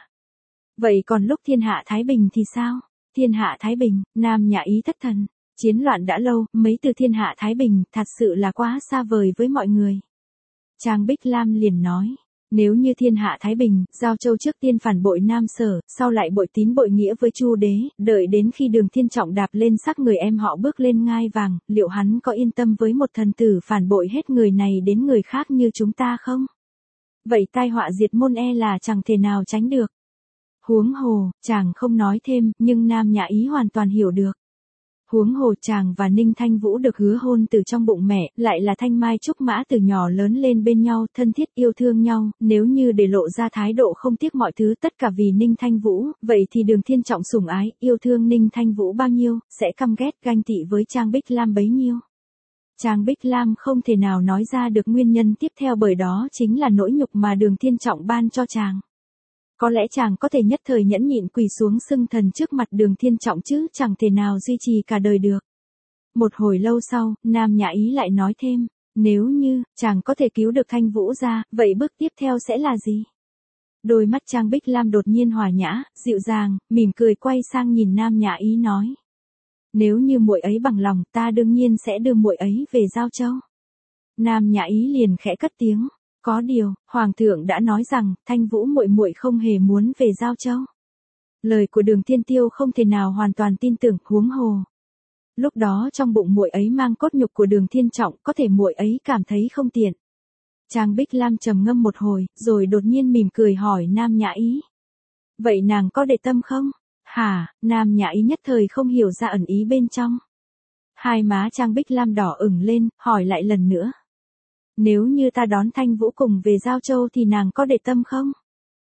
Vậy còn lúc thiên hạ thái bình thì sao? Thiên hạ thái bình, Nam Nhã Ý thất thần. Chiến loạn đã lâu, mấy từ thiên hạ thái bình, thật sự là quá xa vời với mọi người. Trang Bích Lam liền nói, nếu như thiên hạ thái bình, Giao Châu trước tiên phản bội Nam Sở, sau lại bội tín bội nghĩa với Chu đế, đợi đến khi Đường Thiên Trọng đạp lên xác người em họ bước lên ngai vàng, liệu hắn có yên tâm với một thần tử phản bội hết người này đến người khác như chúng ta không? Vậy tai họa diệt môn là chẳng thể nào tránh được. Huống hồ, chàng không nói thêm, nhưng Nam Nhã Ý hoàn toàn hiểu được. Huống hồ chàng và Ninh Thanh Vũ được hứa hôn từ trong bụng mẹ, lại là thanh mai trúc mã từ nhỏ lớn lên bên nhau, thân thiết yêu thương nhau, nếu như để lộ ra thái độ không tiếc mọi thứ tất cả vì Ninh Thanh Vũ, vậy thì Đường Thiên Trọng sủng ái, yêu thương Ninh Thanh Vũ bao nhiêu, sẽ căm ghét ganh tị với Trang Bích Lam bấy nhiêu. Trang Bích Lam không thể nào nói ra được nguyên nhân tiếp theo, bởi đó chính là nỗi nhục mà Đường Thiên Trọng ban cho chàng. Có lẽ chàng có thể nhất thời nhẫn nhịn quỳ xuống xưng thần trước mặt Đường Thiên Trọng chứ chẳng thể nào duy trì cả đời được. Một hồi lâu sau, Nam Nhã Ý lại nói thêm, nếu như chàng có thể cứu được Thanh Vũ ra, vậy bước tiếp theo sẽ là gì? Đôi mắt Trang Bích Lam đột nhiên hòa nhã, dịu dàng, mỉm cười quay sang nhìn Nam Nhã Ý nói. Nếu như muội ấy bằng lòng, ta đương nhiên sẽ đưa muội ấy về Giao Châu. Nam Nhã Ý liền khẽ cất tiếng. Có điều, Hoàng thượng đã nói rằng, Thanh Vũ muội muội không hề muốn về Giao Châu. Lời của Đường Thiên Tiêu không thể nào hoàn toàn tin tưởng, huống hồ. Lúc đó trong bụng muội ấy mang cốt nhục của Đường Thiên Trọng, có thể muội ấy cảm thấy không tiện. Trang Bích Lam trầm ngâm một hồi, rồi đột nhiên mỉm cười hỏi Nam Nhã Ý. Vậy nàng có để tâm không? Hả? Nam Nhã Ý nhất thời không hiểu ra ẩn ý bên trong. Hai má Trang Bích Lam đỏ ửng lên, hỏi lại lần nữa. Nếu như ta đón Thanh Vũ cùng về Giao Châu thì nàng có để tâm không?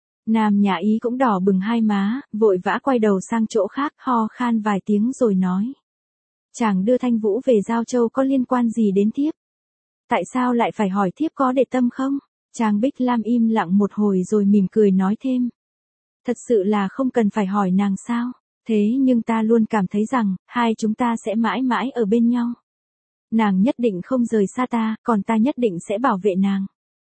Nam Nhã Ý cũng đỏ bừng hai má, vội vã quay đầu sang chỗ khác, ho khan vài tiếng rồi nói. Chàng đưa Thanh Vũ về Giao Châu có liên quan gì đến thiếp? Tại sao lại phải hỏi thiếp có để tâm không? Trang Bích Lam im lặng một hồi rồi mỉm cười nói thêm. Thật sự là không cần phải hỏi nàng sao? Thế nhưng ta luôn cảm thấy rằng, hai chúng ta sẽ mãi mãi ở bên nhau. Nàng nhất định không rời xa ta, còn ta nhất định sẽ bảo vệ nàng.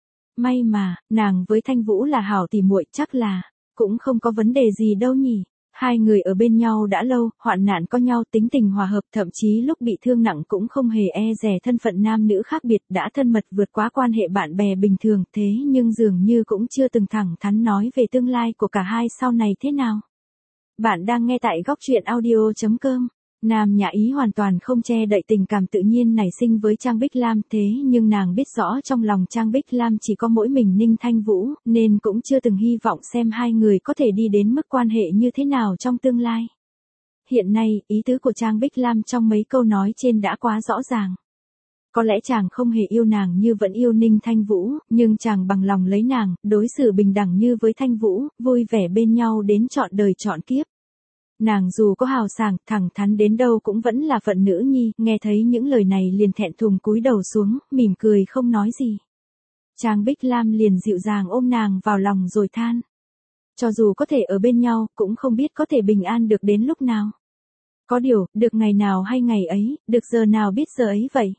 May mà, nàng với Thanh Vũ là hảo tỉ muội, chắc là, cũng không có vấn đề gì đâu nhỉ. Hai người ở bên nhau đã lâu, hoạn nạn có nhau, tính tình hòa hợp, thậm chí lúc bị thương nặng cũng không hề e dè thân phận nam nữ khác biệt, đã thân mật vượt quá quan hệ bạn bè bình thường, thế nhưng dường như cũng chưa từng thẳng thắn nói về tương lai của cả hai sau này thế nào. Bạn đang nghe tại góc truyện audio.com. Nam Nhã Ý hoàn toàn không che đậy tình cảm tự nhiên nảy sinh với Trang Bích Lam, thế nhưng nàng biết rõ trong lòng Trang Bích Lam chỉ có mỗi mình Ninh Thanh Vũ, nên cũng chưa từng hy vọng xem hai người có thể đi đến mức quan hệ như thế nào trong tương lai. Hiện nay, ý tứ của Trang Bích Lam trong mấy câu nói trên đã quá rõ ràng. Có lẽ chàng không hề yêu nàng như vẫn yêu Ninh Thanh Vũ, nhưng chàng bằng lòng lấy nàng, đối xử bình đẳng như với Thanh Vũ, vui vẻ bên nhau đến trọn đời trọn kiếp. Nàng dù có hào sảng, thẳng thắn đến đâu cũng vẫn là phận nữ nhi, nghe thấy những lời này liền thẹn thùng cúi đầu xuống, mỉm cười không nói gì. Trang Bích Lam liền dịu dàng ôm nàng vào lòng rồi than. Cho dù có thể ở bên nhau, cũng không biết có thể bình an được đến lúc nào. Có điều, được ngày nào hay ngày ấy, được giờ nào biết giờ ấy vậy.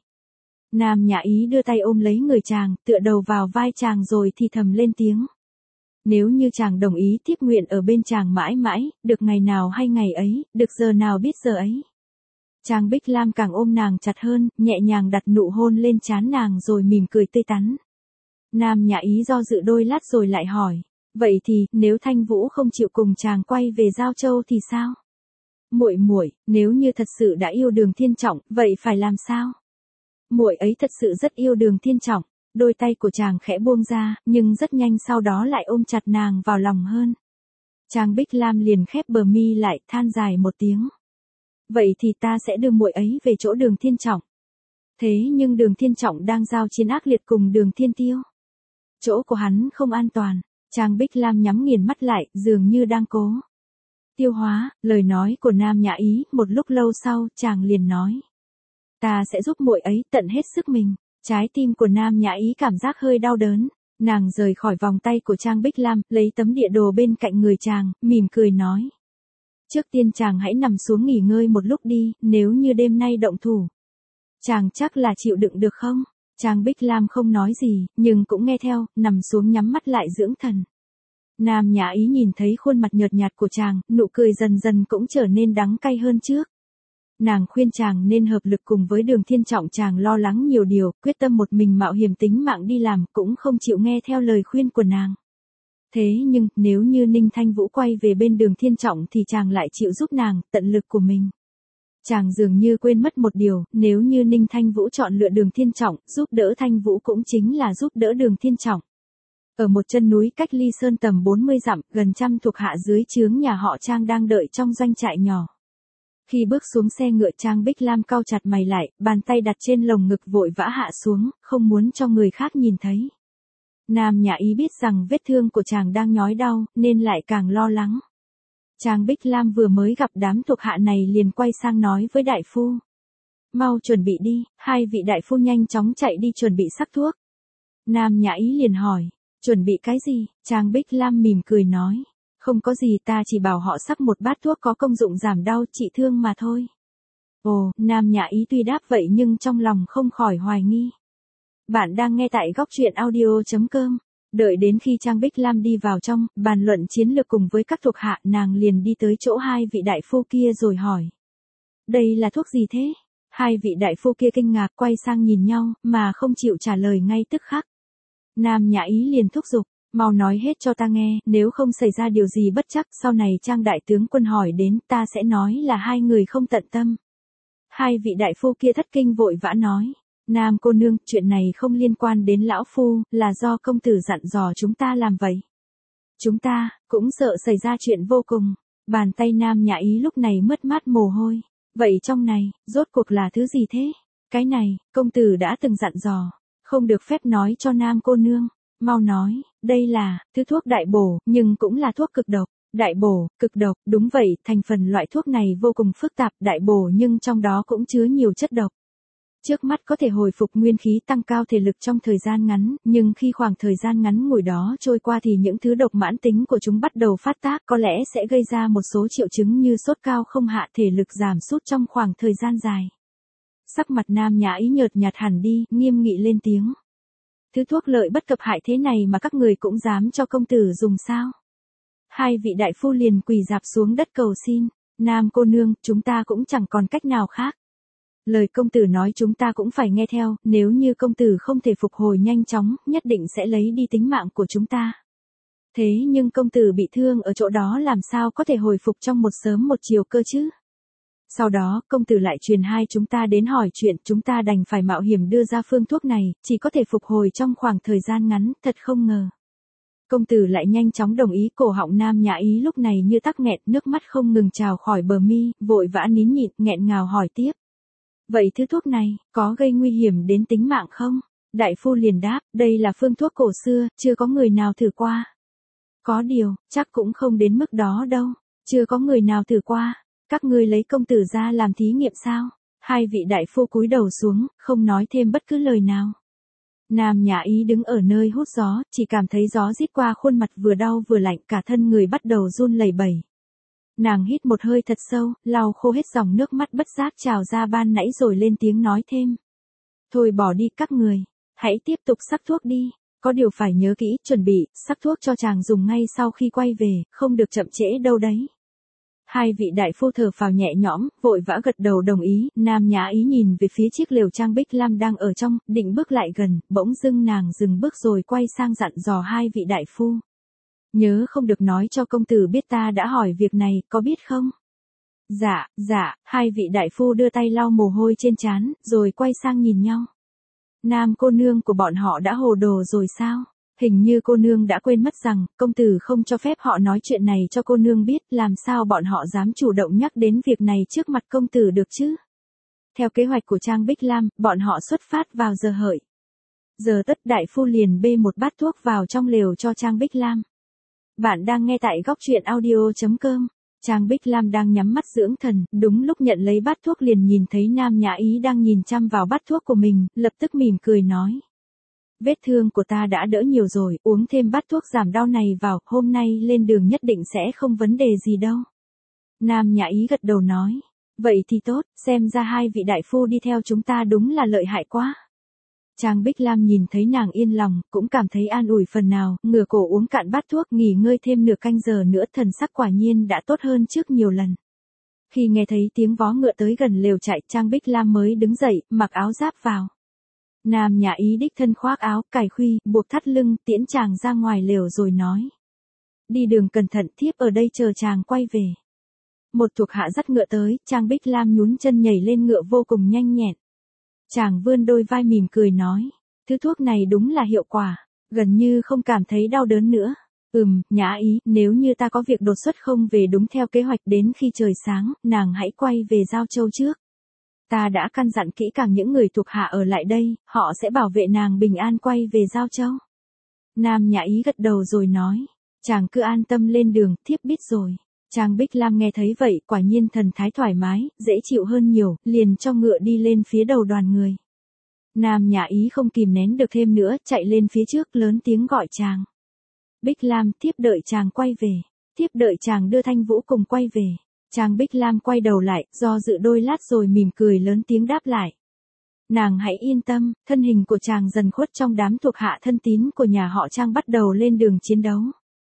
Nam Nhã Ý đưa tay ôm lấy người chàng, tựa đầu vào vai chàng rồi thì thầm lên tiếng. Nếu như chàng đồng ý thiếp nguyện ở bên chàng mãi mãi, được ngày nào hay ngày ấy, được giờ nào biết giờ ấy. Trang Bích Lam càng ôm nàng chặt hơn, nhẹ nhàng đặt nụ hôn lên trán nàng rồi mỉm cười tươi tắn. Nam Nhã Ý do dự đôi lát rồi lại hỏi, vậy thì, nếu Thanh Vũ không chịu cùng chàng quay về Giao Châu thì sao? Muội muội, nếu như thật sự đã yêu Đường Thiên Trọng, vậy phải làm sao? Muội ấy thật sự rất yêu Đường Thiên Trọng. Đôi tay của chàng khẽ buông ra, nhưng rất nhanh sau đó lại ôm chặt nàng vào lòng hơn. Trang Bích Lam liền khép bờ mi lại, than dài một tiếng. Vậy thì ta sẽ đưa muội ấy về chỗ Đường Thiên Trọng. Thế nhưng Đường Thiên Trọng đang giao chiến ác liệt cùng Đường Thiên Tiêu. Chỗ của hắn không an toàn. Trang Bích Lam nhắm nghiền mắt lại, dường như đang cố tiêu hóa lời nói của Nam Nhã Ý. Một lúc lâu sau, chàng liền nói. Ta sẽ giúp muội ấy tận hết sức mình. Trái tim của Nam Nhã Ý cảm giác hơi đau đớn. Nàng rời khỏi vòng tay của Trang Bích Lam, lấy tấm địa đồ bên cạnh người chàng, mỉm cười nói. Trước tiên chàng hãy nằm xuống nghỉ ngơi một lúc đi, nếu như đêm nay động thủ. Chàng chắc là chịu đựng được không? Trang Bích Lam không nói gì, nhưng cũng nghe theo, nằm xuống nhắm mắt lại dưỡng thần. Nam Nhã Ý nhìn thấy khuôn mặt nhợt nhạt của chàng, nụ cười dần dần cũng trở nên đắng cay hơn trước. Nàng khuyên chàng nên hợp lực cùng với Đường Thiên Trọng, chàng lo lắng nhiều điều, quyết tâm một mình mạo hiểm tính mạng đi làm, cũng không chịu nghe theo lời khuyên của nàng. Thế nhưng, nếu như Ninh Thanh Vũ quay về bên Đường Thiên Trọng thì chàng lại chịu giúp nàng, tận lực của mình. Chàng dường như quên mất một điều, nếu như Ninh Thanh Vũ chọn lựa Đường Thiên Trọng, giúp đỡ Thanh Vũ cũng chính là giúp đỡ Đường Thiên Trọng. Ở một chân núi cách Ly Sơn tầm 40 dặm, gần trăm thuộc hạ dưới trướng nhà họ Trang đang đợi trong doanh trại nhỏ. Khi bước xuống xe ngựa, Trang Bích Lam cau chặt mày lại, bàn tay đặt trên lồng ngực vội vã hạ xuống, không muốn cho người khác nhìn thấy. Nam Nhã Ý biết rằng vết thương của chàng đang nhói đau, nên lại càng lo lắng. Trang Bích Lam vừa mới gặp đám thuộc hạ này liền quay sang nói với đại phu. Mau chuẩn bị đi, hai vị đại phu nhanh chóng chạy đi chuẩn bị sắc thuốc. Nam Nhã Ý liền hỏi, chuẩn bị cái gì? Trang Bích Lam mỉm cười nói. Không có gì, ta chỉ bảo họ sắc một bát thuốc có công dụng giảm đau trị thương mà thôi. Ồ, Nam Nhã Ý tuy đáp vậy nhưng trong lòng không khỏi hoài nghi. Bạn đang nghe tại góc truyện audio.com. Đợi đến khi Trang Bích Lam đi vào trong, bàn luận chiến lược cùng với các thuộc hạ, nàng liền đi tới chỗ hai vị đại phu kia rồi hỏi. Đây là thuốc gì thế? Hai vị đại phu kia kinh ngạc quay sang nhìn nhau, mà không chịu trả lời ngay tức khắc. Nam Nhã Ý liền thúc giục. Mau nói hết cho ta nghe, nếu không xảy ra điều gì bất chắc, sau này Trang đại tướng quân hỏi đến, ta sẽ nói là hai người không tận tâm. Hai vị đại phu kia thất kinh vội vã nói. Nam cô nương, chuyện này không liên quan đến lão phu, là do công tử dặn dò chúng ta làm vậy. Chúng ta, cũng sợ xảy ra chuyện vô cùng. Bàn tay Nam Nhã Ý lúc này mướt mát mồ hôi. Vậy trong này, rốt cuộc là thứ gì thế? Cái này, công tử đã từng dặn dò. Không được phép nói cho Nam cô nương. Mau nói, đây là, thứ thuốc đại bổ, nhưng cũng là thuốc cực độc. Đại bổ, cực độc, đúng vậy, thành phần loại thuốc này vô cùng phức tạp, đại bổ nhưng trong đó cũng chứa nhiều chất độc. Trước mắt có thể hồi phục nguyên khí tăng cao thể lực trong thời gian ngắn, nhưng khi khoảng thời gian ngắn ngủi đó trôi qua thì những thứ độc mãn tính của chúng bắt đầu phát tác, có lẽ sẽ gây ra một số triệu chứng như sốt cao không hạ, thể lực giảm sút trong khoảng thời gian dài. Sắc mặt Nam Nhã Ý nhợt nhạt hẳn đi, nghiêm nghị lên tiếng. Thứ thuốc lợi bất cập hại thế này mà các người cũng dám cho công tử dùng sao? Hai vị đại phu liền quỳ rạp xuống đất cầu xin. Nam cô nương, chúng ta cũng chẳng còn cách nào khác. Lời công tử nói chúng ta cũng phải nghe theo, nếu như công tử không thể phục hồi nhanh chóng, nhất định sẽ lấy đi tính mạng của chúng ta. Thế nhưng công tử bị thương ở chỗ đó làm sao có thể hồi phục trong một sớm một chiều cơ chứ? Sau đó, công tử lại truyền hai chúng ta đến hỏi chuyện, chúng ta đành phải mạo hiểm đưa ra phương thuốc này, chỉ có thể phục hồi trong khoảng thời gian ngắn, thật không ngờ. Công tử lại nhanh chóng đồng ý, cổ họng Nam Nhã Ý lúc này như tắc nghẹn, nước mắt không ngừng trào khỏi bờ mi, vội vã nín nhịn, nghẹn ngào hỏi tiếp. Vậy thứ thuốc này, có gây nguy hiểm đến tính mạng không? Đại phu liền đáp, đây là phương thuốc cổ xưa, chưa có người nào thử qua. Có điều, chắc cũng không đến mức đó đâu, chưa có người nào thử qua. Các ngươi lấy công tử ra làm thí nghiệm sao? Hai vị đại phu cúi đầu xuống, không nói thêm bất cứ lời nào. Nam Nhã Ý đứng ở nơi hút gió, chỉ cảm thấy gió rít qua khuôn mặt vừa đau vừa lạnh, cả thân người bắt đầu run lẩy bẩy. Nàng hít một hơi thật sâu, lau khô hết dòng nước mắt bất giác trào ra ban nãy rồi lên tiếng nói thêm. Thôi bỏ đi các người, hãy tiếp tục sắc thuốc đi, có điều phải nhớ kỹ, chuẩn bị, sắc thuốc cho chàng dùng ngay sau khi quay về, không được chậm trễ đâu đấy. Hai vị đại phu thở phào nhẹ nhõm, vội vã gật đầu đồng ý, Nam Nhã Ý nhìn về phía chiếc lều Trang Bích Lam đang ở trong, định bước lại gần, bỗng dưng nàng dừng bước rồi quay sang dặn dò hai vị đại phu. Nhớ không được nói cho công tử biết ta đã hỏi việc này, có biết không? Dạ, hai vị đại phu đưa tay lau mồ hôi trên trán, rồi quay sang nhìn nhau. Nam cô nương của bọn họ đã hồ đồ rồi sao? Hình như cô nương đã quên mất rằng, công tử không cho phép họ nói chuyện này cho cô nương biết, làm sao bọn họ dám chủ động nhắc đến việc này trước mặt công tử được chứ? Theo kế hoạch của Trang Bích Lam, bọn họ xuất phát vào giờ hợi. Giờ tất đại phu liền bê một bát thuốc vào trong lều cho Trang Bích Lam. Bạn đang nghe tại góc truyện audio.com. Trang Bích Lam đang nhắm mắt dưỡng thần, đúng lúc nhận lấy bát thuốc liền nhìn thấy Nam Nhã Ý đang nhìn chăm vào bát thuốc của mình, lập tức mỉm cười nói. Vết thương của ta đã đỡ nhiều rồi, uống thêm bát thuốc giảm đau này vào, hôm nay lên đường nhất định sẽ không vấn đề gì đâu. Nam Nhã Ý gật đầu nói. Vậy thì tốt, xem ra hai vị đại phu đi theo chúng ta đúng là lợi hại quá. Trang Bích Lam nhìn thấy nàng yên lòng, cũng cảm thấy an ủi phần nào, ngửa cổ uống cạn bát thuốc, nghỉ ngơi thêm nửa canh giờ nữa, thần sắc quả nhiên đã tốt hơn trước nhiều lần. Khi nghe thấy tiếng vó ngựa tới gần lều trại, Trang Bích Lam mới đứng dậy, mặc áo giáp vào. Nam Nhã Ý đích thân khoác áo, cài khuy, buộc thắt lưng, tiễn chàng ra ngoài lều rồi nói. Đi đường cẩn thận, thiếp ở đây chờ chàng quay về. Một thuộc hạ dắt ngựa tới, Trang Bích Lam nhún chân nhảy lên ngựa vô cùng nhanh nhẹn. Chàng vươn đôi vai mỉm cười nói, thứ thuốc này đúng là hiệu quả, gần như không cảm thấy đau đớn nữa. Nhã Ý, nếu như ta có việc đột xuất không về đúng theo kế hoạch đến khi trời sáng, nàng hãy quay về Giao Châu trước. Ta đã căn dặn kỹ càng những người thuộc hạ ở lại đây, họ sẽ bảo vệ nàng bình an quay về Giao Châu. Nam Nhã Ý gật đầu rồi nói, chàng cứ an tâm lên đường, thiếp biết rồi. Trang Bích Lam nghe thấy vậy, quả nhiên thần thái thoải mái, dễ chịu hơn nhiều, liền cho ngựa đi lên phía đầu đoàn người. Nam Nhã Ý không kìm nén được thêm nữa, chạy lên phía trước lớn tiếng gọi chàng. Bích Lam, thiếp đợi chàng quay về. Thiếp đợi chàng đưa Thanh Vũ cùng quay về. Trang Bích Lam quay đầu lại, do dự đôi lát rồi mỉm cười lớn tiếng đáp lại. Nàng hãy yên tâm, thân hình của chàng dần khuất trong đám thuộc hạ thân tín của nhà họ Trang bắt đầu lên đường chiến đấu.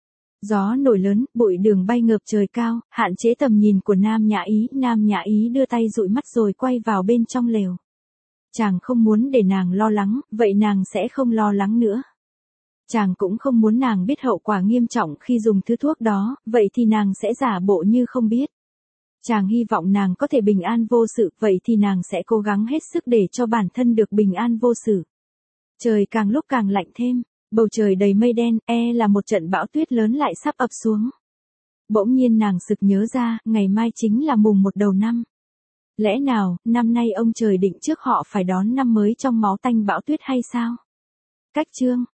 Gió nổi lớn, bụi đường bay ngợp trời cao, hạn chế tầm nhìn của Nam Nhã Ý đưa tay dụi mắt rồi quay vào bên trong lều. Chàng không muốn để nàng lo lắng, vậy nàng sẽ không lo lắng nữa. Chàng cũng không muốn nàng biết hậu quả nghiêm trọng khi dùng thứ thuốc đó, vậy thì nàng sẽ giả bộ như không biết. Chàng hy vọng nàng có thể bình an vô sự, vậy thì nàng sẽ cố gắng hết sức để cho bản thân được bình an vô sự. Trời càng lúc càng lạnh thêm, bầu trời đầy mây đen, là một trận bão tuyết lớn lại sắp ập xuống. Bỗng nhiên nàng sực nhớ ra, ngày mai chính là mùng 1 đầu năm. Lẽ nào, năm nay ông trời định trước họ phải đón năm mới trong máu tanh bão tuyết hay sao? Cách chương